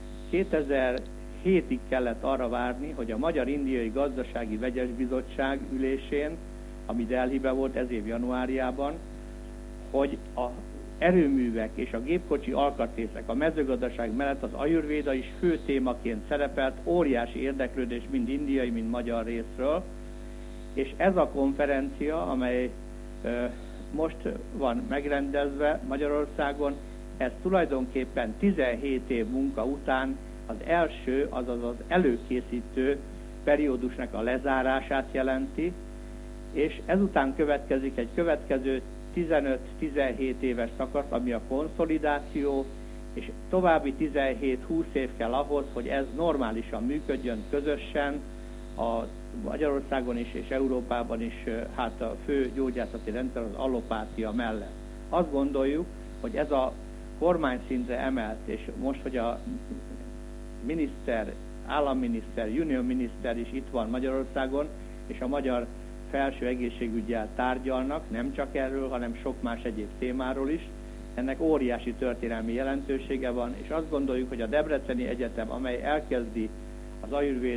Speaker 6: 2007-ig kellett arra várni, hogy a Magyar-Indiai Gazdasági Vegyes Bizottság ülésén, ami Delhiben volt ez év januárjában, hogy a erőművek és a gépkocsi alkatrészek a mezőgazdaság mellett az ajurvéda is fő témaként szerepelt, óriási érdeklődés mind indiai, mind magyar részről, és ez a konferencia, amely most van megrendezve Magyarországon, ez tulajdonképpen 17 év munka után az első, azaz az előkészítő periódusnak a lezárását jelenti, és ezután következik egy következő 15-17 éves szakasz, ami a konszolidáció, és további 17-20 év kell ahhoz, hogy ez normálisan működjön közösen a Magyarországon is és Európában is, hát a fő gyógyászati rendszer az allopátia mellett. Azt gondoljuk, hogy ez a kormányszintre emelt, és most, hogy a miniszter, államminiszter, union miniszter is itt van Magyarországon, és a magyar felső egészségüggyel tárgyalnak, nem csak erről, hanem sok más egyéb témáról is. Ennek óriási történelmi jelentősége van, és azt gondoljuk, hogy a Debreceni Egyetem, amely elkezdi az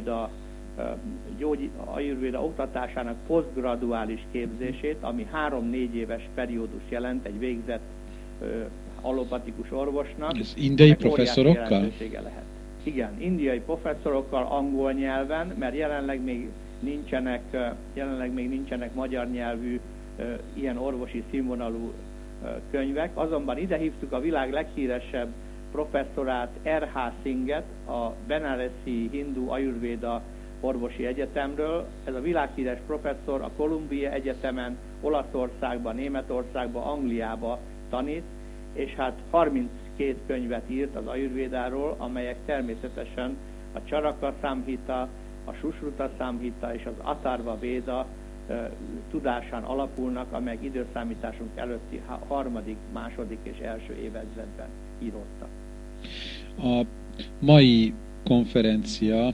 Speaker 6: ajurvéda oktatásának posztgraduális képzését, ami 3-4 éves periódus jelent egy végzett allopatikus orvosnak.
Speaker 5: Ez indiai professzorokkal?
Speaker 6: Lehet. Igen, indiai professzorokkal angol nyelven, mert jelenleg még nincsenek magyar nyelvű ilyen orvosi színvonalú könyvek, azonban ide hívtuk a világ leghíresebb professzorát, R.H. Singhet, a Benaresi Hindu Ajurvéda Orvosi Egyetemről. Ez a világhíres professzor a Columbia Egyetemen, Olaszországban, Németországban, Angliában tanít, és hát 32 könyvet írt az ajurvédáról, amelyek természetesen a Charaka Samhita, a Sushruta Samhita és az Atharva Véda tudásán alapulnak, amelyek időszámításunk előtti 3., 2. és 1. évezredben írottak.
Speaker 5: A mai konferencia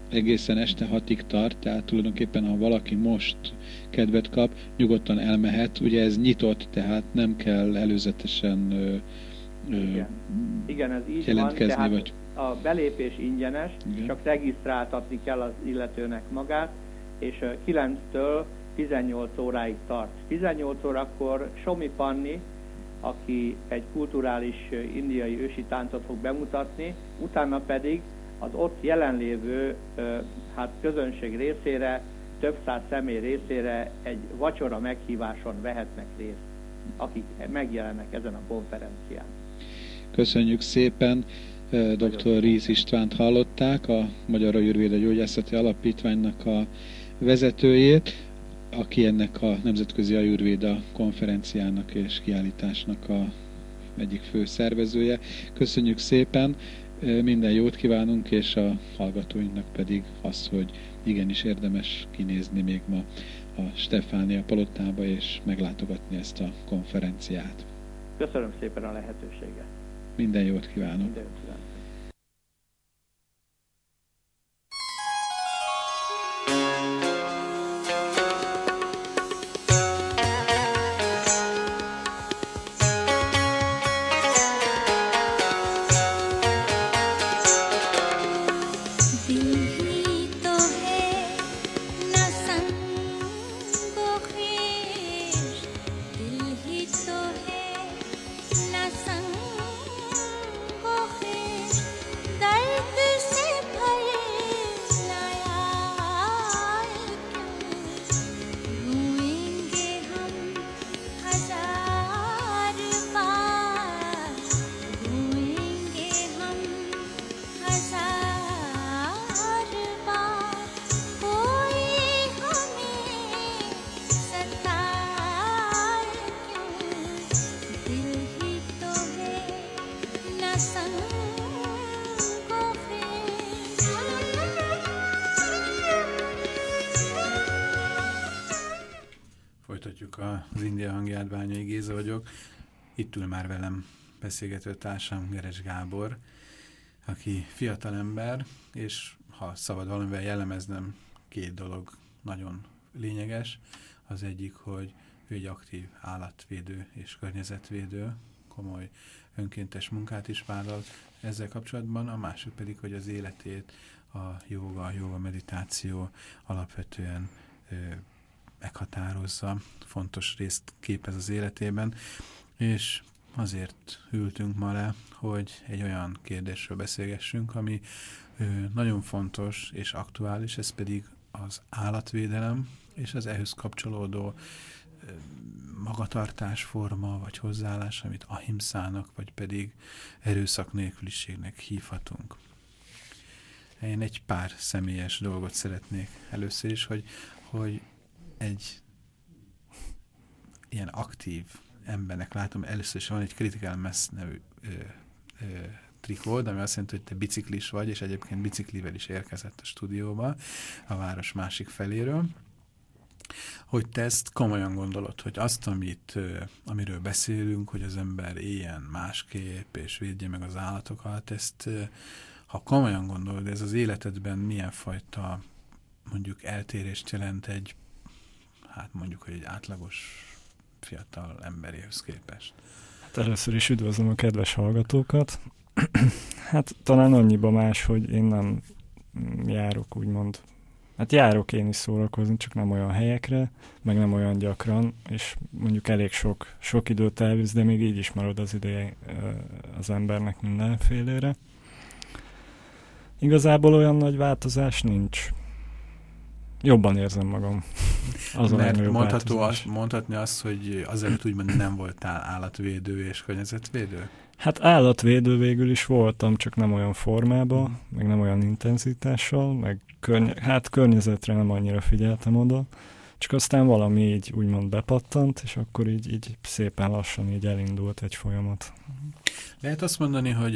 Speaker 5: egészen este 6-ig tart, tehát tulajdonképpen ha valaki most kedvet kap, nyugodtan elmehet. Ugye ez nyitott, tehát nem kell előzetesen
Speaker 6: igen, ez így
Speaker 5: jelentkezni.
Speaker 6: van, tehát
Speaker 5: vagy...
Speaker 6: a belépés ingyenes, igen. Csak regisztráltatni kell az illetőnek magát, és 9-től 18 óráig tart. 18 órakor Somi Panni, aki egy kulturális indiai ősi táncot fog bemutatni, utána pedig az ott jelenlévő közönség részére, több száz személy részére egy vacsora meghíváson vehetnek részt, akik megjelennek ezen a konferencián.
Speaker 5: Köszönjük szépen! Dr. Ries Istvánt hallották, a Magyar Ajurvéda Gyógyászati Alapítványnak a vezetőjét, aki ennek a Nemzetközi Ajurvéda konferenciának és kiállításnak a egyik fő szervezője. Köszönjük szépen, minden jót kívánunk, és a hallgatóinknak pedig az, hogy igenis érdemes kinézni még ma a Stefánia palotába és meglátogatni ezt a konferenciát.
Speaker 6: Köszönöm szépen a lehetőséget.
Speaker 5: Minden jót kívánok.
Speaker 6: Minden jót kívánok.
Speaker 1: Az India hangját, Bányai Géza vagyok. Itt ül már velem beszélgető társam, Geres Gábor, aki fiatalember, és ha szabad valamivel jellemeznem, két dolog nagyon lényeges. Az egyik, hogy ő egy aktív állatvédő és környezetvédő, komoly önkéntes munkát is vállal ezzel kapcsolatban, a másik pedig, hogy az életét a jóga meditáció alapvetően meghatározza, fontos részt képez az életében, és azért ültünk ma le, hogy egy olyan kérdésről beszélgessünk, ami nagyon fontos és aktuális, ez pedig az állatvédelem, és az ehhez kapcsolódó magatartásforma, vagy hozzáállás, amit ahimszának, vagy pedig erőszak nélküliségnek hívhatunk. Én egy pár személyes dolgot szeretnék először is, hogy egy ilyen aktív embernek látom, először is van egy Critical Mass nevű trikód, ami azt jelenti, hogy te biciklis vagy, és egyébként biciklivel is érkezett a stúdióba, a város másik feléről. Hogy te ezt komolyan gondolod, hogy azt, amiről beszélünk, hogy az ember éljen másképp, és védje meg az állatokat, ezt, ha komolyan gondolod, ez az életedben milyen fajta, mondjuk eltérést jelent egy, hát mondjuk, hogy egy átlagos fiatal emberéhez képest?
Speaker 7: Hát először is üdvözlöm a kedves hallgatókat. Hát talán annyiba más, hogy én nem járok, úgymond. Hát járok én is szórakozni, csak nem olyan helyekre, meg nem olyan gyakran, és mondjuk elég sok időt elvisz, de még így is marad az ideje az embernek mindenfélére. Igazából olyan nagy változás nincs. Jobban érzem magam.
Speaker 1: Mert mondhatni azt, hogy azért úgymond nem voltál állatvédő és környezetvédő?
Speaker 7: Hát állatvédő végül is voltam, csak nem olyan formában, meg nem olyan intenzitással, meg környezetre nem annyira figyeltem oda, csak aztán valami így úgymond bepattant, és akkor így szépen lassan így elindult egy folyamat.
Speaker 1: Lehet azt mondani, hogy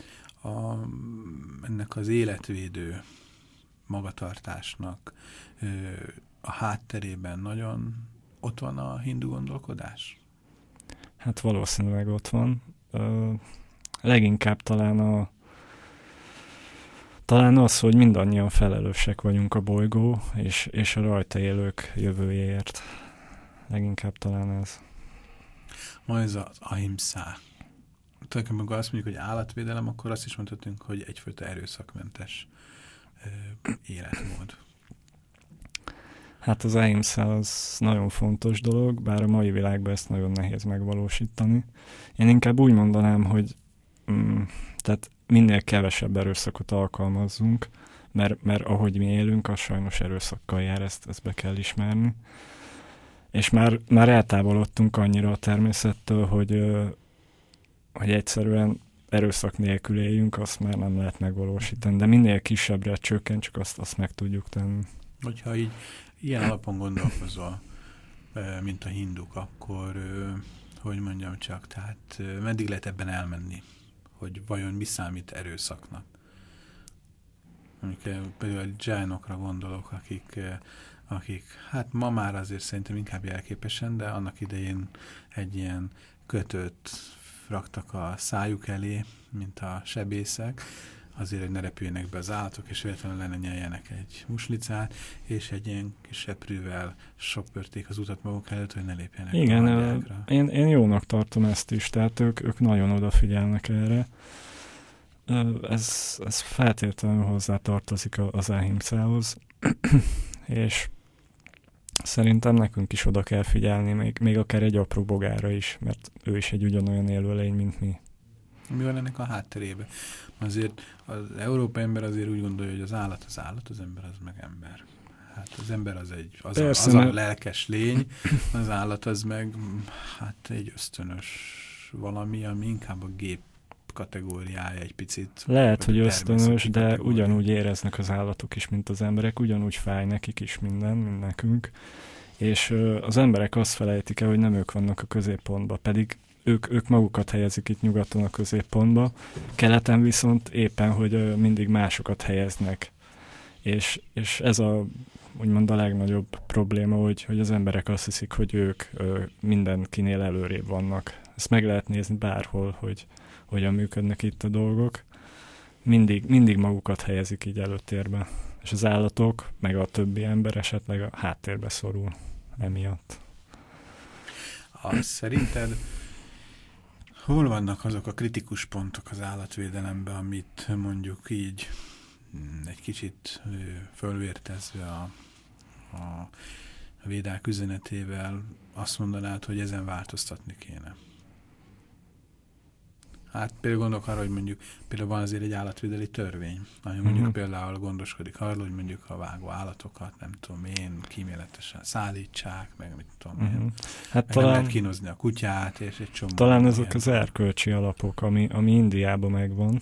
Speaker 1: ennek az életvédő magatartásnak a hátterében nagyon ott van a hindu gondolkodás?
Speaker 7: Hát valószínűleg ott van. Leginkább talán Talán az, hogy mindannyian felelősek vagyunk a bolygó és a rajta élők jövőjéért. Leginkább talán ez.
Speaker 1: Ma ez az ahimsa. Tulajdonképpen azt mondjuk, hogy állatvédelem, akkor azt is mondhatunk, hogy egyfajta erőszakmentes életmód.
Speaker 7: Hát az ahimsa az nagyon fontos dolog, bár a mai világban ezt nagyon nehéz megvalósítani. Én inkább úgy mondanám, hogy tehát minél kevesebb erőszakot alkalmazzunk, mert ahogy mi élünk, az sajnos erőszakkal jár, ezt be kell ismerni. És már eltávolodtunk annyira a természettől, hogy egyszerűen erőszak nélkül éljünk, azt már nem lehet megvalósítani, de minél kisebbre csökken, csak azt meg tudjuk tenni.
Speaker 1: Hogyha így ilyen alapon gondolkozol, mint a hinduk, akkor hogy mondjam csak, tehát meddig lehet ebben elmenni, hogy vajon mi számít erőszaknak? Például a jainokra gondolok, akik hát ma már azért szerintem inkább jelképesen, de annak idején egy ilyen kötőt raktak a szájuk elé, mint a sebészek, azért, hogy ne repüljenek be az állatok, és véletlenül lenne nyeljenek egy muslicát, és egy ilyen kis seprűvel söpörték az utat maguk előtt, hogy ne lépjenek.
Speaker 7: Igen, én jónak tartom ezt is, tehát ők nagyon odafigyelnek erre. Ez feltétlenül hozzá tartozik az ahimsához, és szerintem nekünk is oda kell figyelni, még akár egy apró bogára is, mert ő is egy ugyanolyan élőlény, mint mi.
Speaker 1: Mi van ennek a hátterében? Azért az európai ember azért úgy gondolja, hogy az állat, az ember az meg ember. Hát az ember az a lelkes lény, az állat az meg hát egy ösztönös valami, ami inkább a gép kategóriája egy picit.
Speaker 7: Lehet, hogy ösztönös, de ugyanúgy éreznek az állatok is, mint az emberek, ugyanúgy fáj nekik is minden, mint nekünk. És az emberek azt felejtik el, hogy nem ők vannak a középpontban, pedig ők magukat helyezik itt nyugaton a középpontba, keleten viszont éppen, hogy mindig másokat helyeznek. És ez úgymond a legnagyobb probléma, hogy az emberek azt hiszik, hogy ők mindenkinél előrébb vannak. Ezt meg lehet nézni bárhol, hogy hogyan működnek itt a dolgok. Mindig magukat helyezik így előtérbe. És az állatok, meg a többi ember esetleg a háttérbe szorul emiatt.
Speaker 1: Szerinted hol vannak azok a kritikus pontok az állatvédelemben, amit mondjuk így egy kicsit fölvértezve a védák üzenetével azt mondanád, hogy ezen változtatni kéne? Hát például gondolok arra, hogy mondjuk például van azért egy állatvédeli törvény, ami mondjuk például gondoskodik arról, hogy mondjuk a vágó állatokat, nem tudom én, kíméletesen szállítsák, meg mit tudom én. Hát talán nem lehet kínozni a kutyát, és egy csomó.
Speaker 7: Talán azok az erkölcsi alapok, ami Indiában megvan.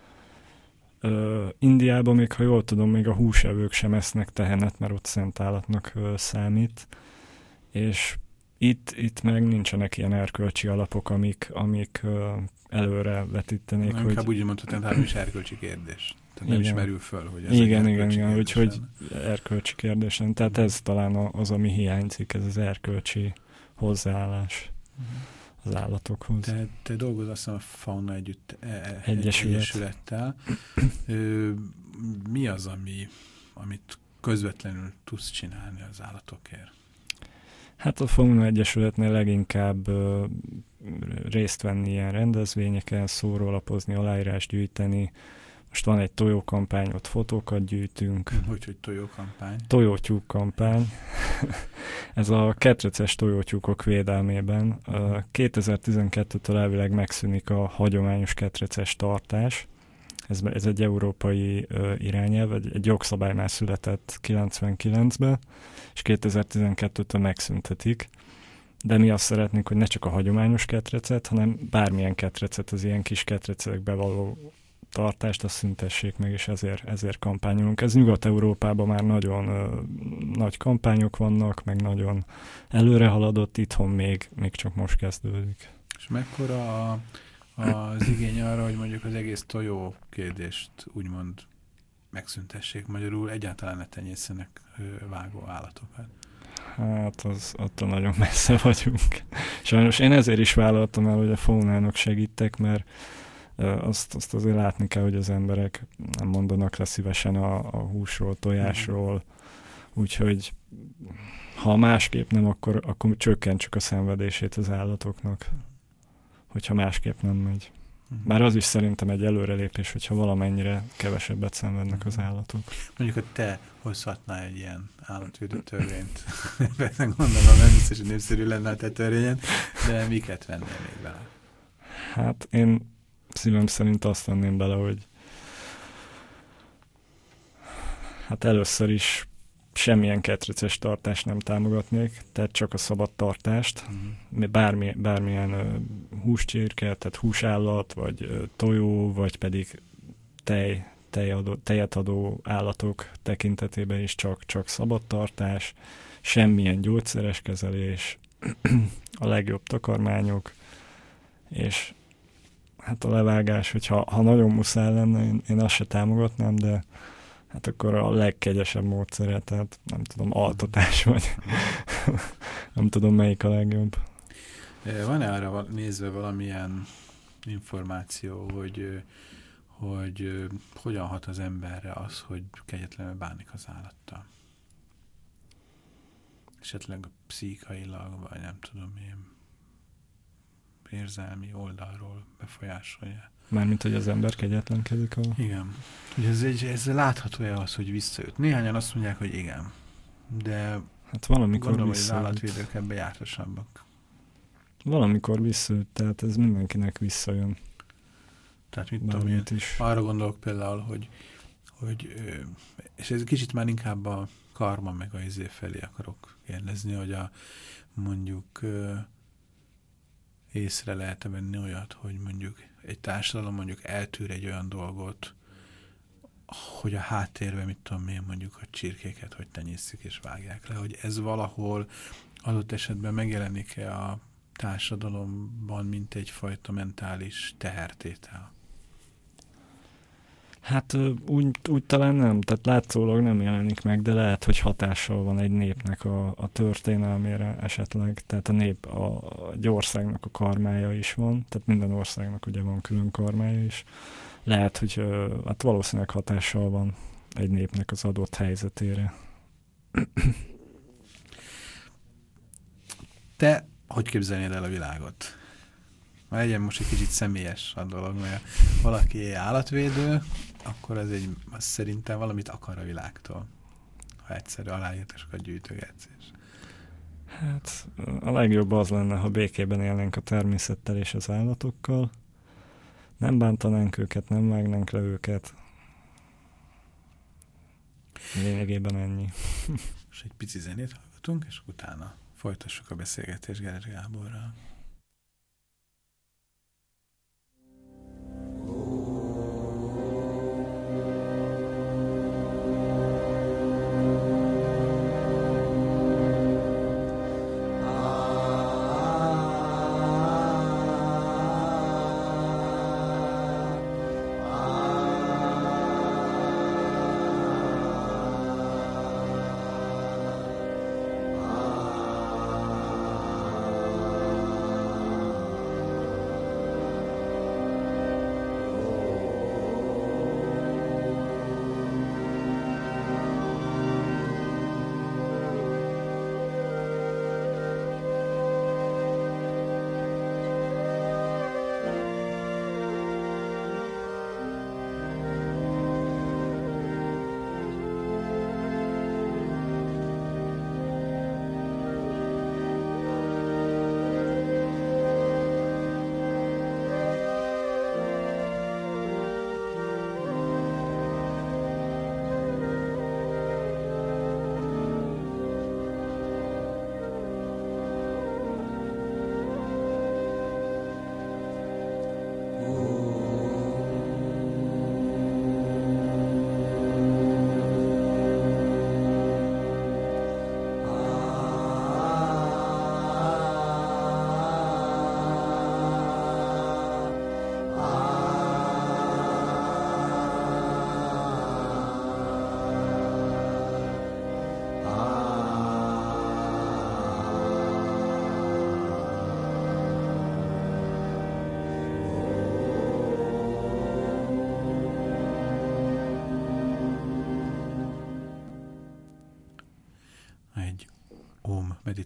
Speaker 7: Indiában még, ha jól tudom, még a húsevők sem esznek tehenet, mert ott szent állatnak számít. És itt meg nincsenek ilyen erkölcsi alapok, amik előre vetítenék.
Speaker 1: Nem, inkább úgy mondhatnám, hogy nem is erkölcsi kérdés. Tehát nem is merül föl, hogy ez
Speaker 7: igen, úgyhogy erkölcsi kérdésen. Tehát ez talán az, ami hiányzik, ez az erkölcsi hozzáállás az állatokhoz.
Speaker 1: Te dolgozol a Fauna Egyesülettel. Mi az, amit közvetlenül tudsz csinálni az állatokért?
Speaker 7: Hát a Fauna Egyesületnél leginkább részt venni ilyen rendezvényeken, szórólapozni, aláírást gyűjteni. Most van egy tojókampány, ott fotókat gyűjtünk.
Speaker 1: Hogy tojókampány?
Speaker 7: Tojótyúk kampány. Ez a ketreces tojótyúkok védelmében. 2012-től elvileg megszűnik a hagyományos ketreces tartás. Ez egy európai irányelv, egy jogszabály már született 99-ben, és 2012-től megszüntetik. De mi azt szeretnénk, hogy ne csak a hagyományos ketrecet, hanem bármilyen ketrecet, az ilyen kis ketrecekbe való tartást, azt szüntessék meg, és ezért kampányolunk. Ez Nyugat-Európában már nagyon nagy kampányok vannak, meg nagyon előre haladott, itthon még csak most kezdődik.
Speaker 1: És mekkora az igény arra, hogy mondjuk az egész tojó kérdést úgymond megszüntessék, magyarul egyáltalán ne tenyészenek vágó állatokat?
Speaker 7: Hát attól nagyon messze vagyunk. Sajnos én ezért is vállaltam el, hogy a Faunának segítek, mert azt azért látni kell, hogy az emberek nem mondanak le szívesen a húsról, tojásról, úgyhogy ha másképp nem, akkor csökkentsük a szenvedését az állatoknak, hogyha másképp nem megy. Bár az is szerintem egy előrelépés, hogyha valamennyire kevesebbet szenvednek az állatok.
Speaker 1: Mondjuk, hogy te hozhatnál egy ilyen állatvédő törvényt. Persze gondolom, nem biztos, hogy népszerű lenne a te törvényed, de miket vennél még bele?
Speaker 7: Hát én szívem szerint azt venném bele, hogy hát először is semmilyen ketreces tartást nem támogatnék, tehát csak a szabad tartást. Bármilyen húscsirke, tehát húsállat, vagy tojó, vagy pedig tejet adó állatok tekintetében is csak szabad tartás, semmilyen gyógyszeres kezelés, a legjobb takarmányok, és hát a levágás, hogyha nagyon muszáj lenne, én azt se támogatnám, de hát akkor a legkegyesebb módszere, tehát nem tudom, altatás vagy nem tudom, melyik a legjobb.
Speaker 1: Van-e arra nézve valamilyen információ, hogy hogyan hat az emberre az, hogy kegyetlenül bánik az állattal? Esetleg pszichailag, vagy nem tudom én, érzelmi oldalról befolyásolja.
Speaker 7: Mármint, hogy az ember kegyetlenkedik a...
Speaker 1: Igen. Ugye ez látható-e az, hogy visszajött? Néhányan azt mondják, hogy igen. De
Speaker 7: hát valamikor
Speaker 1: gondolom, hogy az állatvédők ebben jártasabbak.
Speaker 7: Valamikor visszajött, tehát ez mindenkinek visszajön.
Speaker 1: Tehát mit tudom én, arra gondolok például, hogy és ez kicsit már inkább a karma meg a izé felé akarok kérdezni, hogy mondjuk észre lehet venni olyat, hogy mondjuk egy társadalom mondjuk eltűr egy olyan dolgot, hogy a háttérben, mit tudom én, mondjuk a csirkéket, hogy tenyésztik és vágják le, hogy ez valahol adott esetben megjelenik-e a társadalomban, mint egyfajta mentális tehertétel?
Speaker 7: Hát úgy talán nem, tehát látszólag nem jelenik meg, de lehet, hogy hatással van egy népnek a történelmére esetleg, tehát egy országnak a karmája is van, tehát minden országnak ugye van külön karmája is. Lehet, hogy hát valószínűleg hatással van egy népnek az adott helyzetére.
Speaker 1: Te hogy képzelnéd el a világot? Legyen most egy kicsit személyes a dolog, mert valaki állatvédő, akkor az szerintem valamit akar a világtól, ha egyszerű aláírtásokat gyűjtögetsz.
Speaker 7: Hát a legjobb az lenne, ha békében élnénk a természettel és az állatokkal, nem bántanánk őket, nem vágnánk le őket. Lényegében ennyi.
Speaker 1: És egy pici zenét hallgatunk, és utána folytassuk a beszélgetést Geres Gáborral.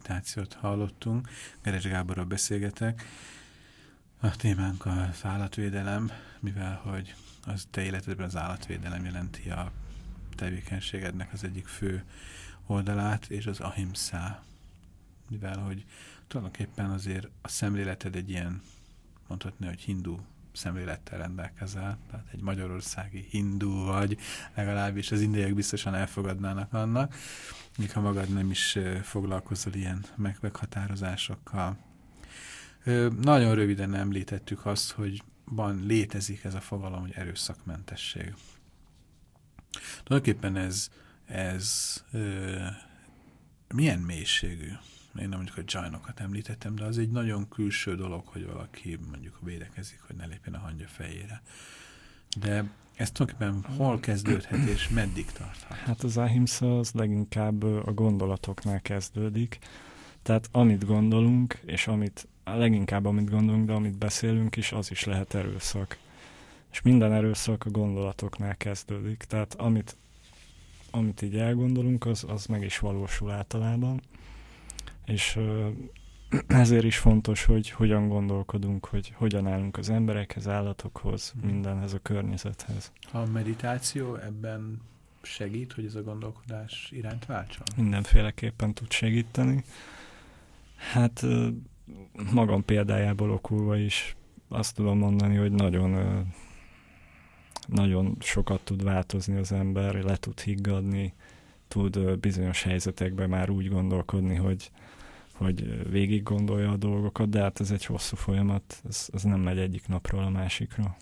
Speaker 1: meditációt hallottunk. Geres Gáborral beszélgetek. A témánk az állatvédelem, mivel hogy az te életedben az állatvédelem jelenti a tevékenységednek az egyik fő oldalát, és az ahimsa, mivel hogy tulajdonképpen azért a szemléleted egy ilyen, mondhatni, hogy hindu szemlélettel rendelkezel, tehát egy magyarországi hindu vagy, legalábbis az indiaiak biztosan elfogadnának annak, míg ha magad nem is foglalkozol ilyen meghatározásokkal. Nagyon röviden említettük azt, hogy létezik ez a fogalom, hogy erőszakmentesség. Tulajdonképpen ez milyen mélységű? Én nem mondjuk a dzsajnokat említettem, de az egy nagyon külső dolog, hogy valaki mondjuk védekezik, hogy ne lépjen a hangya fejére. De ez tulajdonképpen hol kezdődhet és meddig tarthat?
Speaker 7: Hát az ahimsa az leginkább a gondolatoknál kezdődik. Tehát amit gondolunk, és leginkább amit gondolunk, de amit beszélünk is, az is lehet erőszak. És minden erőszak a gondolatoknál kezdődik. Tehát amit így elgondolunk, az meg is valósul általában. És ezért is fontos, hogy hogyan gondolkodunk, hogy hogyan állunk az emberekhez, állatokhoz, mindenhez, a környezethez.
Speaker 1: A meditáció ebben segít, hogy ez a gondolkodás irányt váltson? Mindenféleképpen
Speaker 7: tud segíteni. Hát magam példájából okulva is azt tudom mondani, hogy nagyon, nagyon sokat tud változni az ember, le tud higgadni, tud bizonyos helyzetekben már úgy gondolkodni, hogy végig gondolja a dolgokat, de hát ez egy hosszú folyamat, ez nem megy egyik napról a másikra.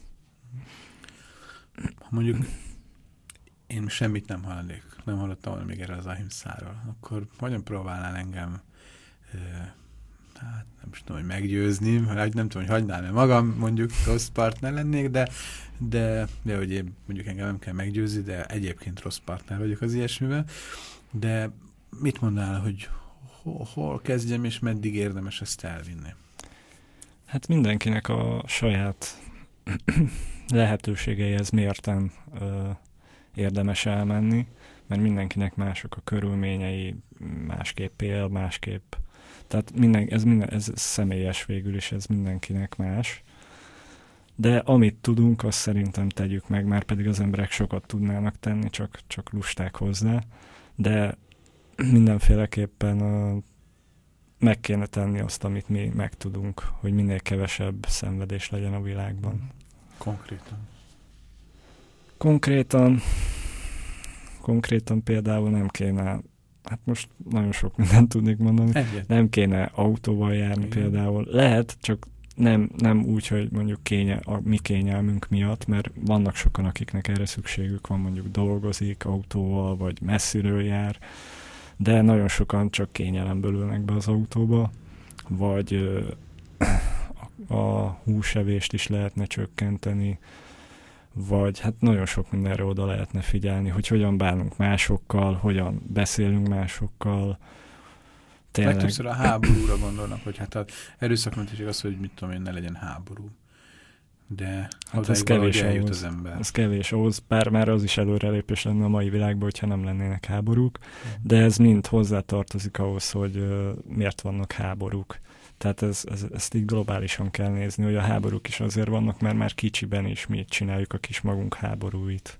Speaker 1: Ha mondjuk én semmit nem hallottam volna még erre az ahimszáról, akkor hogyan próbálnál engem hát nem tudom, hogy meggyőzni, nem tudom, hogy hagynám-e magam, mondjuk rossz partner lennék, de hogy én mondjuk engem nem kell meggyőzni, de egyébként rossz partner vagyok az ilyesmivel, de mit mondnál, hogy hol kezdjem, és meddig érdemes ezt elvinni?
Speaker 7: Hát mindenkinek a saját lehetőségeihez mérten érdemes elmenni, mert mindenkinek mások a körülményei, másképp él, másképp. Tehát ez személyes végül is, ez mindenkinek más. De amit tudunk, azt szerintem tegyük meg, már pedig az emberek sokat tudnának tenni, csak lusták hozzá. De mindenféleképpen meg kéne tenni azt, amit mi megtudunk, hogy minél kevesebb szenvedés legyen a világban. Konkrétan például nem kéne, hát most nagyon sok mindent tudnék mondani, nem kéne autóval járni például. Lehet, csak nem úgy, hogy mondjuk mi kényelmünk miatt, mert vannak sokan, akiknek erre szükségük van, mondjuk dolgozik autóval, vagy messziről jár, de nagyon sokan csak kényelemből ülnek be az autóba, vagy a húsevést is lehetne csökkenteni, vagy hát nagyon sok mindenre oda lehetne figyelni, hogy hogyan bánunk másokkal, hogyan beszélünk másokkal.
Speaker 1: Tényleg. Legtöbbször a háborúra gondolnak, hogy hát az erőszakmentesség az, hogy mit tudom én, ne legyen háború. De
Speaker 7: hát ez kevés eljut az ember. Ez kevés ahhoz, bár már az is előrelépés lenne a mai világban, hogyha nem lennének háborúk, de ez mind hozzátartozik ahhoz, hogy miért vannak háborúk. Tehát ezt így globálisan kell nézni, hogy a háborúk is azért vannak, mert már kicsiben is mi csináljuk a kis magunk háborúit.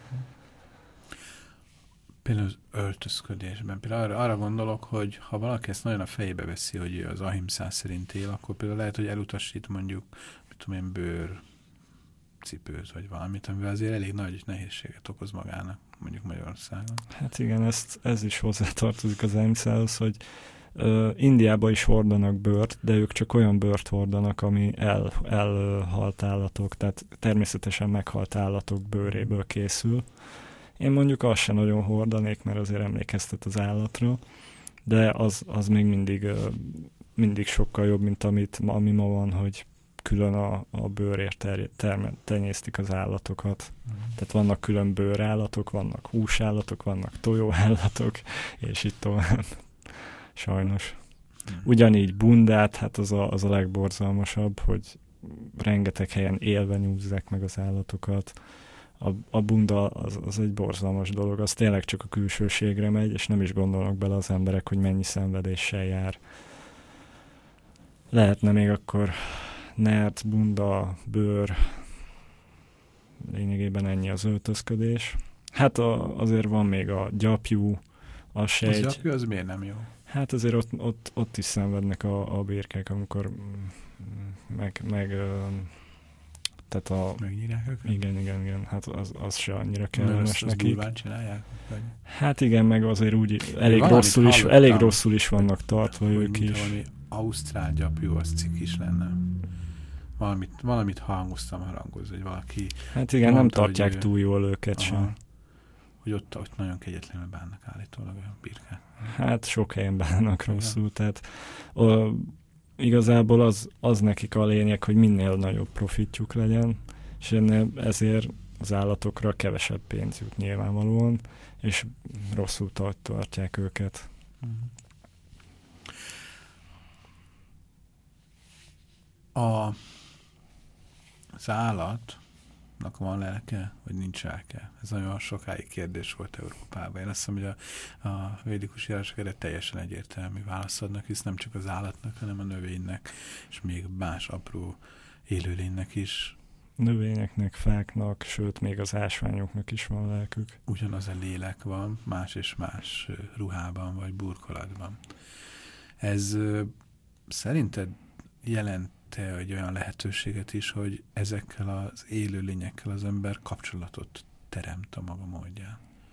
Speaker 1: Például az öltözködésben. Például arra gondolok, hogy ha valaki ezt nagyon a fejébe veszi, hogy az ahimsa szerint él, akkor például lehet, hogy elutasít mondjuk, mit tudom én, bőrcipőt, vagy valamit, amivel azért elég nagy nehézséget okoz magának, mondjuk Magyarországon.
Speaker 7: Hát igen, ez is hozzátartozik az ahimsához, hogy Indiában is hordanak bőrt, de ők csak olyan bőrt hordanak, ami elhalt állatok, tehát természetesen meghalt állatok bőréből készül. Én mondjuk azt sem nagyon hordanék, mert azért emlékeztet az állatra, de az még mindig sokkal jobb, mint ami ma van, hogy külön a bőrért tenyésztik az állatokat. Tehát vannak külön bőrállatok, vannak húsállatok, vannak tojóállatok, és itt tovább. Sajnos. Ugyanígy bundát, hát az a legborzalmasabb, hogy rengeteg helyen élve nyúzzák meg az állatokat. a bunda az egy borzalmas dolog, az tényleg csak a külsőségre megy, és nem is gondolnak bele az emberek, hogy mennyi szenvedéssel jár. Lehetne még akkor nert, bunda, bőr, lényegében ennyi az öltözködés. Hát azért van még a gyapjú, az se egy...
Speaker 1: gyapjú az miért nem jó?
Speaker 7: Hát azért ott is szenvednek a birkák, amikor tehát
Speaker 1: megnyírják őket?
Speaker 7: Igen. Hát az se annyira kellemes nekik.
Speaker 1: Azt csinálják? Vagy?
Speaker 7: Hát igen, meg azért úgy elég rosszul is vannak tartva ők is.
Speaker 1: Valami ausztrál gyapjú, az cikis lenne. Valamit harangozva, hogy valaki...
Speaker 7: Hát igen, nem tartják túl jól őket sem.
Speaker 1: Hogy ott nagyon kegyetlenül bánnak állítólag a birkák.
Speaker 7: Hát sok helyen bánnak rosszul, tehát igazából az nekik a lényeg, hogy minél nagyobb profitjuk legyen, és ezért az állatokra kevesebb pénz jut nyilvánvalóan, és rosszul tartják őket.
Speaker 1: Az állatnak van lelke, vagy nincs lelke? Ez nagyon sokáig kérdés volt Európában. Én azt hiszem, hogy a védikus írások erre teljesen egyértelmű választ adnak, hisz nem csak az állatnak, hanem a növénynek, és még más apró élőlénynek is.
Speaker 7: Növényeknek, fáknak, sőt, még az ásványoknak is van lelkük.
Speaker 1: Ugyanaz a lélek van, más és más ruhában, vagy burkolatban. Ez szerinted jelent-e egy olyan lehetőséget is, hogy ezekkel az élőlényekkel az ember kapcsolatot teremt a maga módján?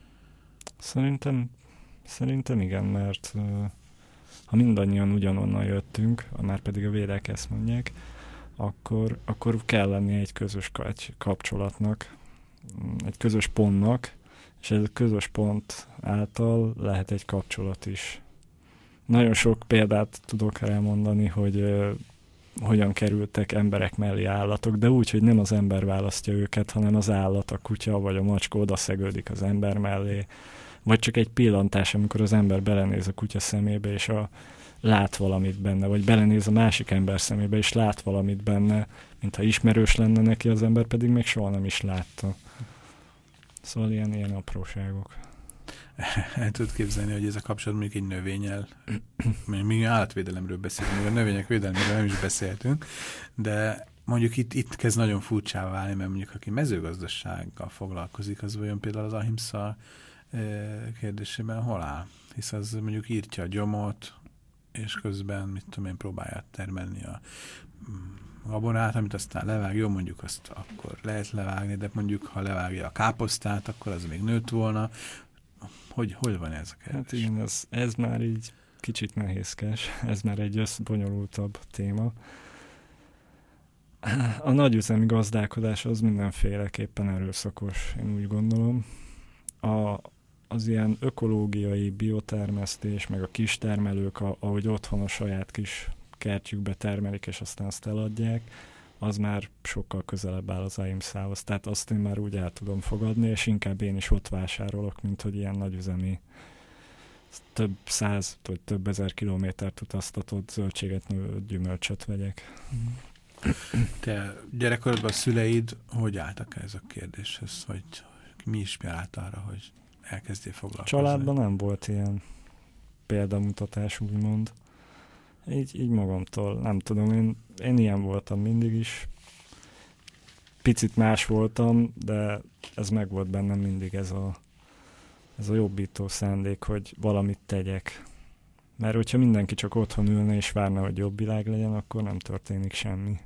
Speaker 7: Szerintem igen, mert ha mindannyian ugyanonnan jöttünk, már pedig a védek ezt mondják, akkor kell lenni egy közös kapcsolatnak, egy közös pontnak, és ez a közös pont által lehet egy kapcsolat is. Nagyon sok példát tudok elmondani, hogy hogyan kerültek emberek mellé állatok, de úgy, hogy nem az ember választja őket, hanem az állat, a kutya vagy a macska odaszegődik az ember mellé, vagy csak egy pillantás, amikor az ember belenéz a kutya szemébe, és lát valamit benne, vagy belenéz a másik ember szemébe, és lát valamit benne, mintha ismerős lenne neki, az ember pedig még soha nem is látta. Szóval ilyen apróságok.
Speaker 1: El tudod képzelni, hogy ez a kapcsolat mondjuk egy növényel, mi állatvédelemről beszélünk, még a növények védelméről nem is beszéltünk, de mondjuk itt kezd nagyon furcsává válni, mert mondjuk aki mezőgazdasággal foglalkozik, az olyan például az ahimsa kérdésében hol áll? Hisz az mondjuk írtja a gyomot, és közben, mit tudom én, próbálja termelni a gabonát, amit aztán levág, jó, mondjuk azt akkor lehet levágni, de mondjuk ha levágja a káposztát, akkor az még nőtt volna. Hogy van ez a kérdés?
Speaker 7: Hát igen, ez már így kicsit nehézkes, ez már egy bonyolultabb téma. A nagyüzemi gazdálkodás az mindenféleképpen erőszakos, én úgy gondolom. Az ilyen ökológiai biotermesztés, meg a kistermelők, ahogy otthon a saját kis kertjükbe termelik, és aztán azt eladják, az már sokkal közelebb áll az ahimsához. Tehát azt én már úgy el tudom fogadni, és inkább én is ott vásárolok, mint hogy ilyen nagyüzemi több 100 vagy több 1000 kilométert utaztatott zöldséget, gyümölcsöt vegyek.
Speaker 1: Te gyerekkorodban a szüleid hogy álltak ez a kérdéshez? Vagy mi inspirált arra, hogy elkezdjél foglalkozni?
Speaker 7: Családban nem volt ilyen példamutatás, úgymond. Így magamtól, nem tudom, én ilyen voltam mindig is. Picit más voltam, de ez meg volt bennem mindig ez a jobbító szándék, hogy valamit tegyek. Mert hogyha mindenki csak otthon ülne és várna, hogy jobb világ legyen, akkor nem történik semmi.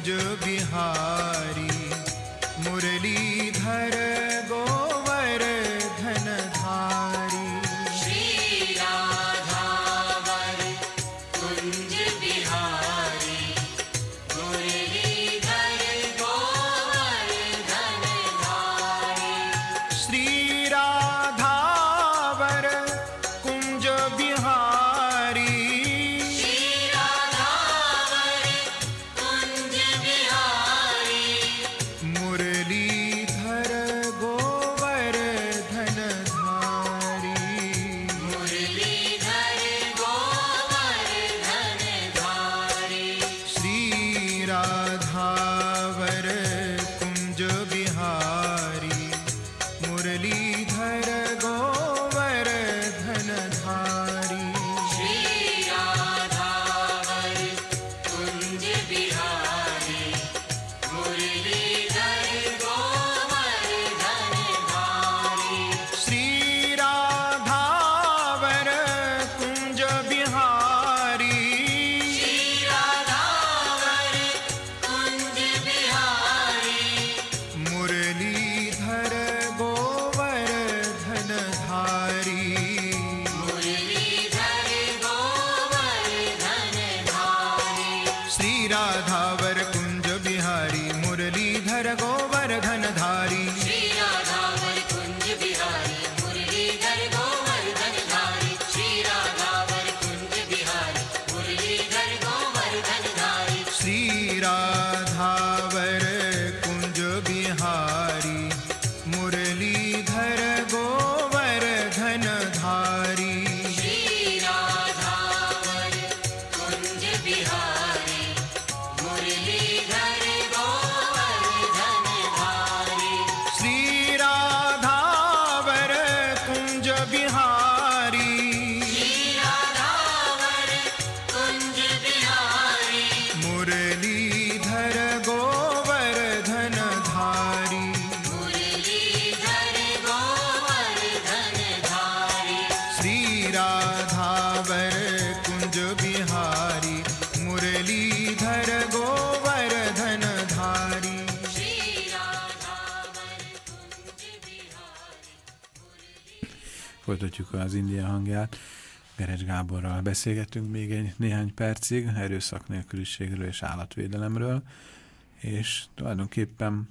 Speaker 8: Kunj बिहारी मुरलीधर गोवर्धन धारी
Speaker 9: श्री राधावर कुंज बिहारी मुरलीधर गोवर्धन धारी
Speaker 8: श्री राधावर कुंज बिहारी मुरलीधर गोवर्धन धारी
Speaker 9: मुरलीधर गोवर्धन धारी
Speaker 8: श्री राधावर कुंज बिहारी मुरलीधर गोवर्धन धारी
Speaker 9: श्री राधावर कुंज बिहारी मुरलीधर गोवर्धन धारी
Speaker 8: श्री राधावर कुंज बिहारी
Speaker 9: श्री राधावर कुंज बिहारी
Speaker 8: मुरलीधर गोवर्धन धारी
Speaker 9: मुरलीधर गोवर्धन धारी
Speaker 8: श्री राधावर कुंज बिहारी मुरलीधर गोवर्धन धारी
Speaker 9: श्री राधावर कुंज बिहारी मुरलीधर गोवर्धन धारी श्री राधावर कुंज बिहारी मुरलीधर गोवर्धन धारी
Speaker 8: श्री राधावर कुंज बिहारी मुरलीधर गोवर्धन धारी
Speaker 9: श्री राधावर कुंज बिहारी मुरलीधर गोवर्धन धारी
Speaker 8: श्री राधावर कुंज बिहारी
Speaker 9: श्री राधावर कुंज बिहारी
Speaker 8: मुरलीधर गोवर्धन धारी
Speaker 9: मुरलीधर गोवर्धन धारी
Speaker 8: श्री राधावर कुंज बिहारी मुरलीधर गोवर्धन धारी
Speaker 9: श्री राधावर कुंज Bihari
Speaker 1: Folytatjuk az India hangját. Gerecs Gáborral beszélgetünk még néhány percig erőszak nélküliségről és állatvédelemről, és tulajdonképpen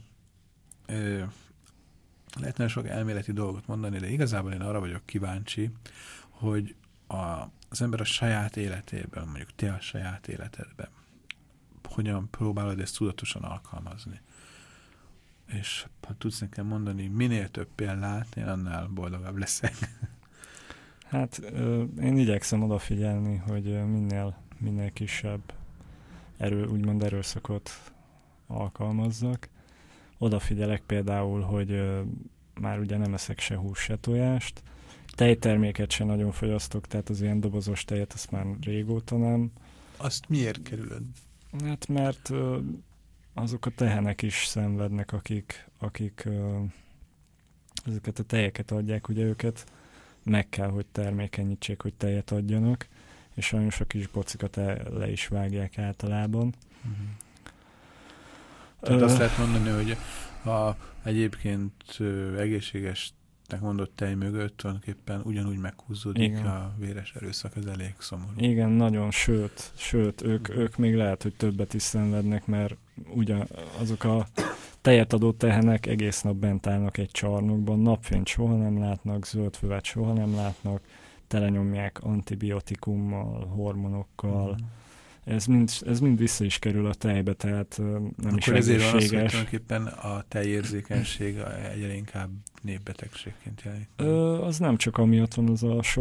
Speaker 1: lehetne sok elméleti dolgot mondani, de igazából én arra vagyok kíváncsi, hogy az ember a saját életében, mondjuk te a saját életedben, hogyan próbálod ezt tudatosan alkalmazni. És ha tudsz nekem mondani minél több példát, én annál boldogabb leszek.
Speaker 7: Hát én igyekszem odafigyelni, hogy minél kisebb úgymond erőszakot alkalmazzak. Odafigyelek például, hogy már ugye nem eszek se hús, se tojást. Tejterméket se nagyon fogyasztok, tehát az ilyen dobozos tejet azt már régóta nem.
Speaker 1: Azt miért kerülöd?
Speaker 7: Hát mert azok a tehenek is szenvednek, akik ezeket a tejeket adják, ugye őket meg kell, hogy termékenyítsék, hogy tejet adjanak, és sajnos a kis bocikat le is vágják általában.
Speaker 1: Uh-huh. Tehát azt lehet mondani, hogy ha egyébként egészségesnek mondott tej mögött tulajdonképpen ugyanúgy meghúzódik a véres erőszak, ez elég szomorú.
Speaker 7: Igen, nagyon, sőt ők még lehet, hogy többet is szenvednek, mert ugyan azok a tejet adó tehenek egész nap bent állnak egy csarnokban, napfényt soha nem látnak, zöldfüvet soha nem látnak, telenyomják antibiotikummal, hormonokkal. Ez mind vissza is kerül a tejbe, tehát nem
Speaker 1: akkor
Speaker 7: is
Speaker 1: ezért van az, hogy
Speaker 7: egészséges.
Speaker 1: tulajdonképpen a tejérzékenység egyre inkább népbetegségként jelent.
Speaker 7: Az nem csak amiatt van, az a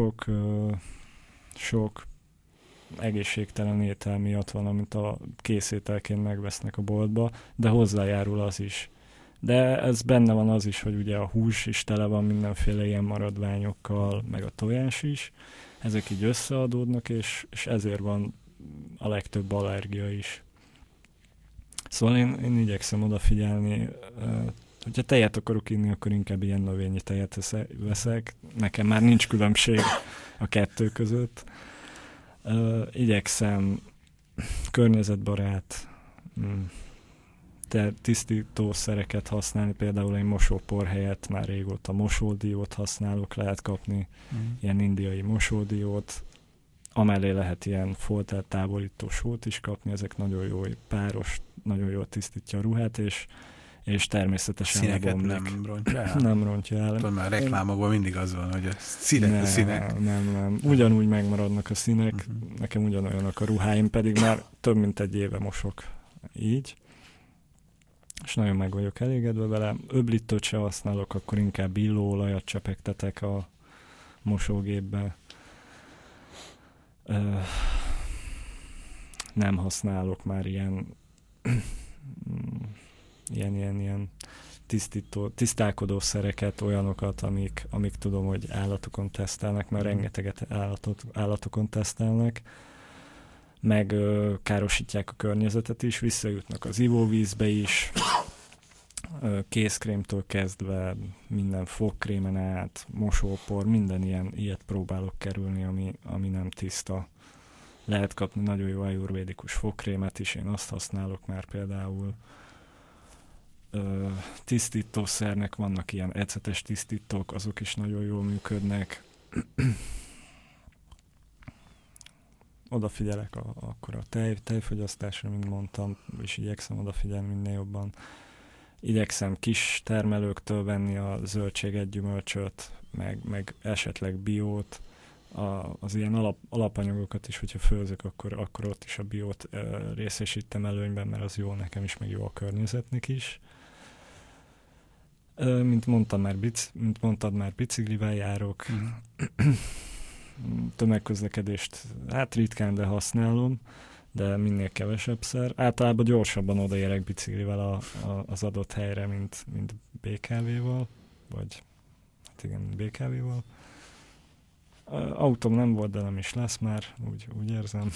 Speaker 7: sok egészségtelen étel miatt van, amit a készételként megvesznek a boltba, de hozzájárul az is. De ez benne van az is, hogy ugye a hús is tele van mindenféle ilyen maradványokkal, meg a tojás is. Ezek így összeadódnak, és ezért van a legtöbb allergia is. Szóval én igyekszem odafigyelni, hogyha tejet akarok inni, akkor inkább ilyen növényi tejet veszek. Nekem már nincs különbség a kettő között. Igyekszem környezetbarát tisztítószereket használni, például egy mosópor helyett már régóta mosódiót használok, lehet kapni ilyen indiai mosódiót, amellé lehet ilyen foltáltávolító sót is kapni, ezek nagyon jó páros, nagyon jól tisztítja a ruhát, és természetesen
Speaker 1: színeket
Speaker 7: lebomlik.
Speaker 1: nem rontja el?
Speaker 7: Nem rontja el.
Speaker 1: Tudom, már a reklámokban mindig az van, hogy a színek.
Speaker 7: Nem. Ugyanúgy megmaradnak a színek, nekem ugyanolyanak a ruháim, pedig már több mint egy éve mosok így. És nagyon meg vagyok elégedve vele. Öblítőt se használok, akkor inkább illóolajat csepegtetek a mosógépbe. Nem használok már ilyen tisztálkodó szereket, olyanokat, amik tudom, hogy állatokon tesztelnek, mert rengeteget állatokon tesztelnek, meg károsítják a környezetet is, visszajutnak az ivóvízbe is, kézkrémtől kezdve minden fogkrémen át, mosópor, minden ilyet próbálok kerülni, ami nem tiszta. Lehet kapni nagyon jó ajurvédikus fogkrémet is, én azt használok már például. Tisztítószernek vannak ilyen ecetes tisztítók, azok is nagyon jól működnek. Odafigyelek akkor a tejfogyasztásra, mint mondtam, és igyekszem odafigyelni minél jobban. Igyekszem kis termelőktől venni a zöldséget, gyümölcsöt, meg esetleg biót, az ilyen alapanyagokat is, hogyha főzök, akkor ott is a biót részesítem előnyben, mert az jó nekem is, meg jó a környezetnek is. Mint mondtad már, biciklivel járok. Tömegközlekedést ritkán, de használom, de minél kevesebbszer. Általában gyorsabban odaérek biciklivel az adott helyre, mint BKV-val, vagy hát igen, BKV-val. Autóm nem volt, de nem is lesz már, úgy érzem.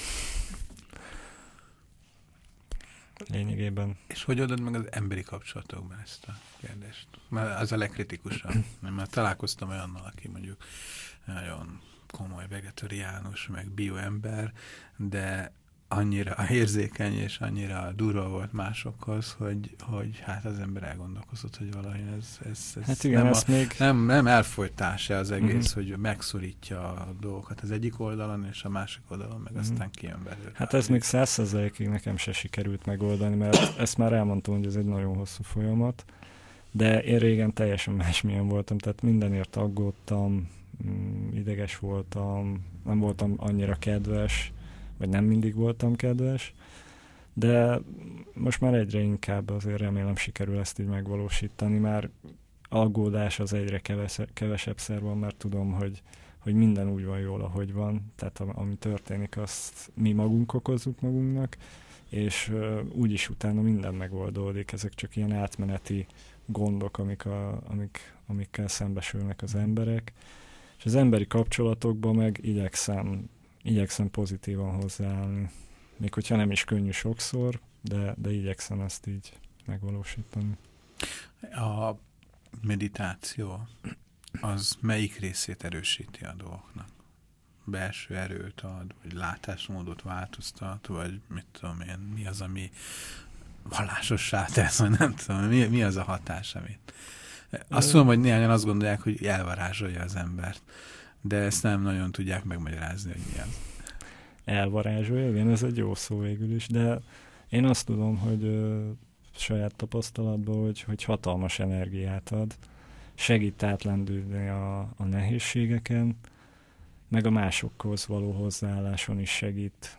Speaker 7: Lényegében.
Speaker 1: És hogy oldod meg az emberi kapcsolatokban ezt a kérdést? Mert az a legkritikusabb. Mert találkoztam olyannal, aki mondjuk nagyon komoly vegetariánus, meg bioember, de annyira érzékeny és annyira durva volt másokhoz, hogy hát az ember elgondolkozott, hogy valahogy ez
Speaker 7: hát igen,
Speaker 1: nem elfolytása az egész, hogy megszorítja a dolgokat az egyik oldalon, és a másik oldalon meg aztán kijön belőle.
Speaker 7: Hát ez még 100%-ig nekem se sikerült megoldani, mert ezt már elmondtam, hogy ez egy nagyon hosszú folyamat, de én régen teljesen másmilyen voltam, tehát mindenért aggódtam, ideges voltam, nem voltam annyira kedves, vagy nem mindig voltam kedves, de most már egyre inkább azért remélem sikerül ezt így megvalósítani, már aggódás az egyre kevesebbszer van, mert tudom, hogy minden úgy van jól, ahogy van, tehát ami történik, azt mi magunk okozzuk magunknak, és úgyis utána minden megoldódik, ezek csak ilyen átmeneti gondok, amikkel szembesülnek az emberek, és az emberi kapcsolatokban meg igyekszem pozitívan hozzáállni. Még hogyha nem is könnyű sokszor, de igyekszem ezt így megvalósítani.
Speaker 1: A meditáció az melyik részét erősíti a dolgoknak? Belső erőt ad, vagy látásmódot változtat, vagy mit tudom én, mi az, ami vallásossá tesz, vagy nem tudom, mi az a hatás, amit... Azt tudom, hogy néhányan azt gondolják, hogy elvarázsolja az embert, de ezt nem nagyon tudják megmagyarázni, hogy mi az.
Speaker 7: Elvarázsolja, igen, ez egy jó szó végül is, de én azt tudom, hogy saját tapasztalatban, hogy hatalmas energiát ad, segít átlendülni a nehézségeken, meg a másokhoz való hozzáálláson is segít.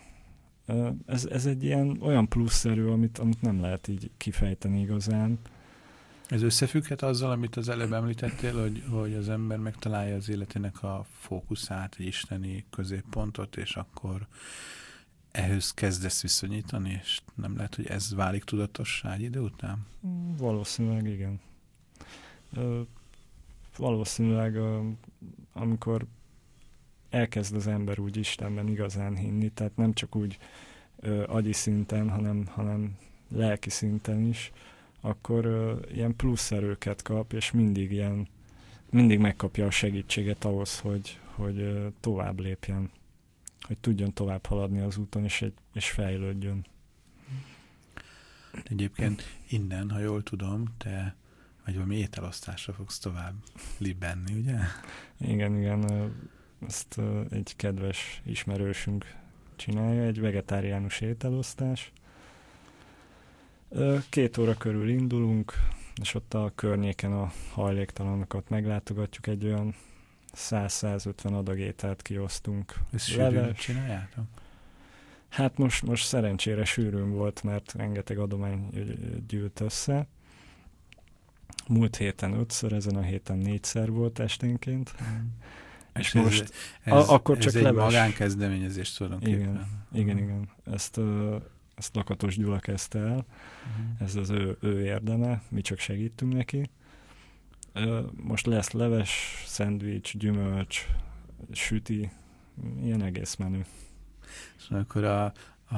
Speaker 7: Ez egy olyan pluszerő, amit nem lehet így kifejteni igazán.
Speaker 1: Ez összefügghet azzal, amit az előbb említettél, hogy az ember megtalálja az életének a fókuszát, egy isteni középpontot, és akkor ehhez kezdesz viszonyítani, és nem lehet, hogy ez válik tudatossá egy idő után?
Speaker 7: Valószínűleg igen. Valószínűleg amikor elkezd az ember úgy Istenben igazán hinni, tehát nem csak úgy agyi szinten, hanem lelki szinten is, akkor ilyen plusz erőket kap, és mindig megkapja a segítséget ahhoz, hogy tovább lépjen, hogy tudjon tovább haladni az úton, és fejlődjön.
Speaker 1: Egyébként innen, ha jól tudom, te vagy valami ételosztásra fogsz tovább libbenni, ugye?
Speaker 7: Igen, ezt egy kedves ismerősünk csinálja, egy vegetáriánus ételosztás. 2 óra körül indulunk, és ott a környéken a hajléktalanokat meglátogatjuk, egy olyan 100-150 adag ételt kiosztunk.
Speaker 1: Ezt sűrűn csináljátok?
Speaker 7: Hát most szerencsére sűrűn volt, mert rengeteg adomány gyűlt össze. Múlt héten 5-ször, ezen a héten 4-szer volt esténként. És most akkor csak
Speaker 1: ez egy magánkezdeményezés tulajdonképpen.
Speaker 7: Igen. Ezt Lakatos Gyula kezdte el. Ez az ő érdeme, mi csak segítünk neki. Most lesz leves, szendvics, gyümölcs, süti, ilyen egész menü.
Speaker 1: Szóval akkor a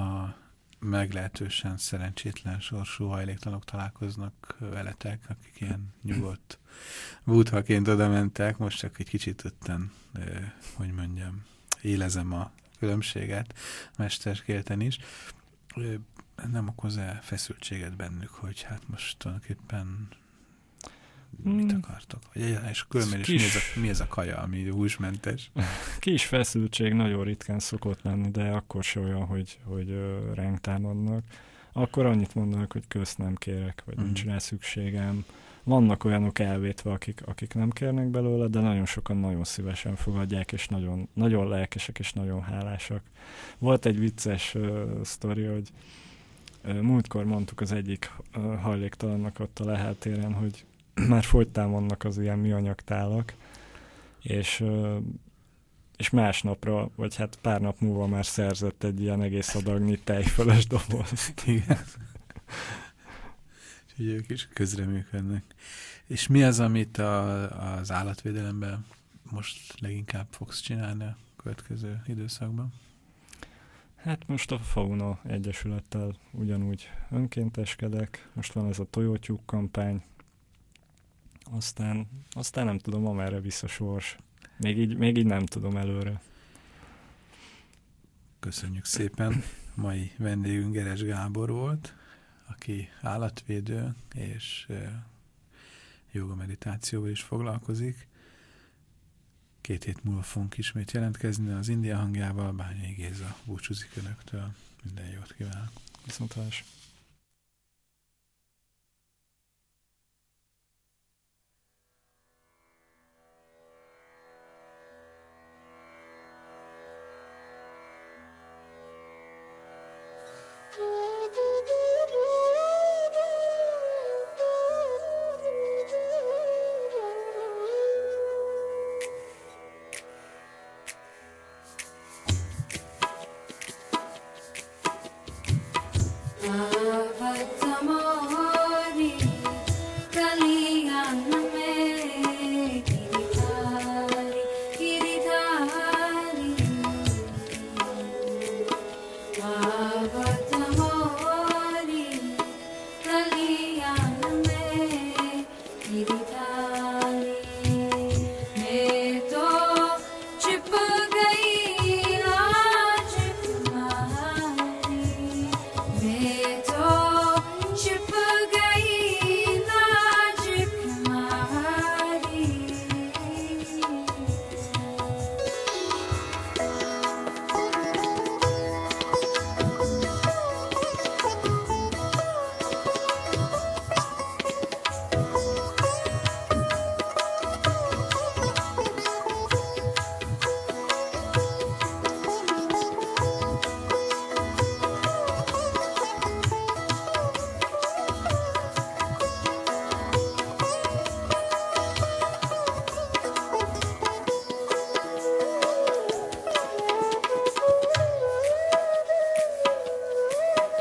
Speaker 1: meglehetősen szerencsétlen sorsú hajléktalanok találkoznak veletek, akik ilyen nyugodt búdhaként oda mentek, most csak egy kicsit ötten, hogy mondjam, élezem a különbséget mesterkélten is. Nem okoz-e feszültséget bennük, hogy hát most tulajdonképpen mit akartok? És különben is mi ez a kaja, ami húsmentes?
Speaker 7: Kis feszültség nagyon ritkán szokott lenni, de akkor se olyan, hogy ránk támadnak. Akkor annyit mondanak, hogy közt nem kérek, vagy nincs rá szükségem. Vannak olyanok elvétve, akik nem kérnek belőle, de nagyon sokan nagyon szívesen fogadják, és nagyon, nagyon lelkesek, és nagyon hálásak. Volt egy vicces sztori, hogy múltkor mondtuk az egyik hajléktalannak ott a Lehel téren, hogy már fogytán vannak az ilyen műanyag tálak, és másnapra, vagy hát pár nap múlva már szerzett egy ilyen egész adagnyi tejfölös dobozt.
Speaker 1: Igen. Úgyhogy ők is közreműködnek. És mi az, amit az állatvédelemben most leginkább fogsz csinálni a következő időszakban?
Speaker 7: Hát most a Fauna Egyesülettel ugyanúgy önkénteskedek, most van ez a tojótyúk kampány, aztán nem tudom, amerre visz a sors. Még így nem tudom előre.
Speaker 1: Köszönjük szépen. Mai vendégünk Geres Gábor volt, aki állatvédő és jóga meditációval is foglalkozik. 2 hét múlva fogunk ismét jelentkezni az India hangjával. Bányai Géza búcsúzik önöktől. Minden jót kívánok.
Speaker 7: Viszontlátásra.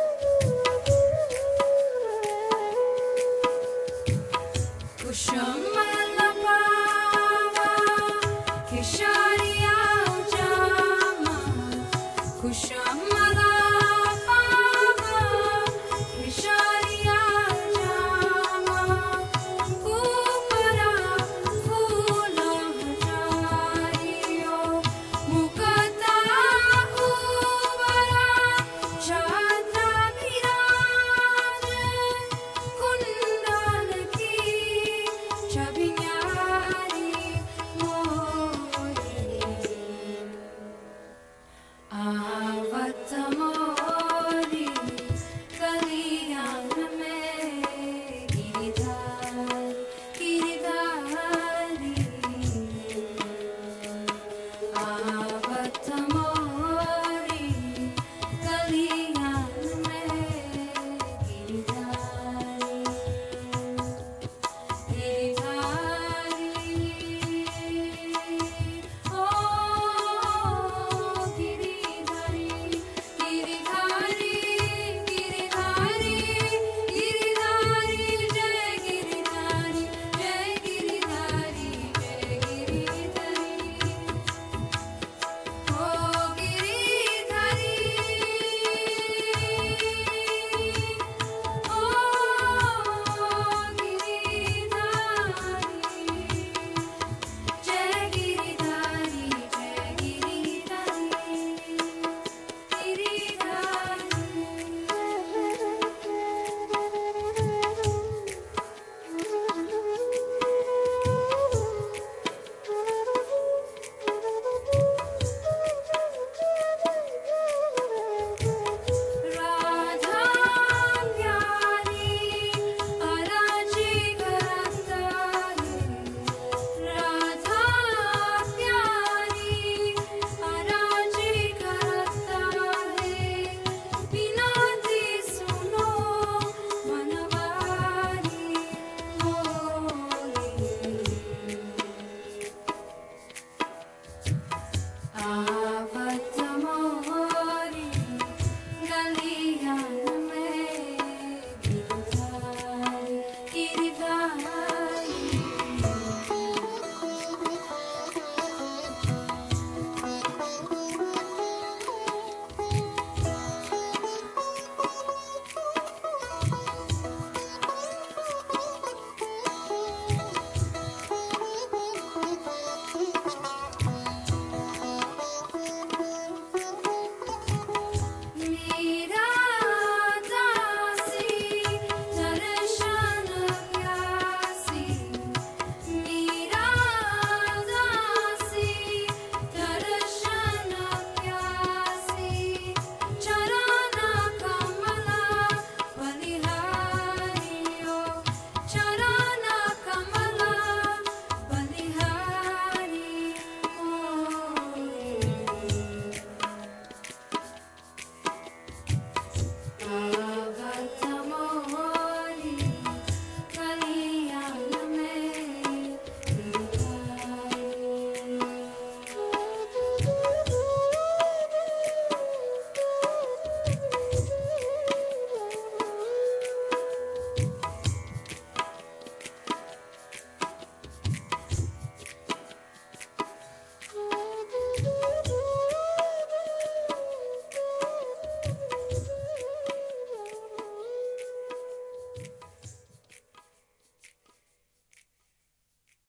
Speaker 9: Kusham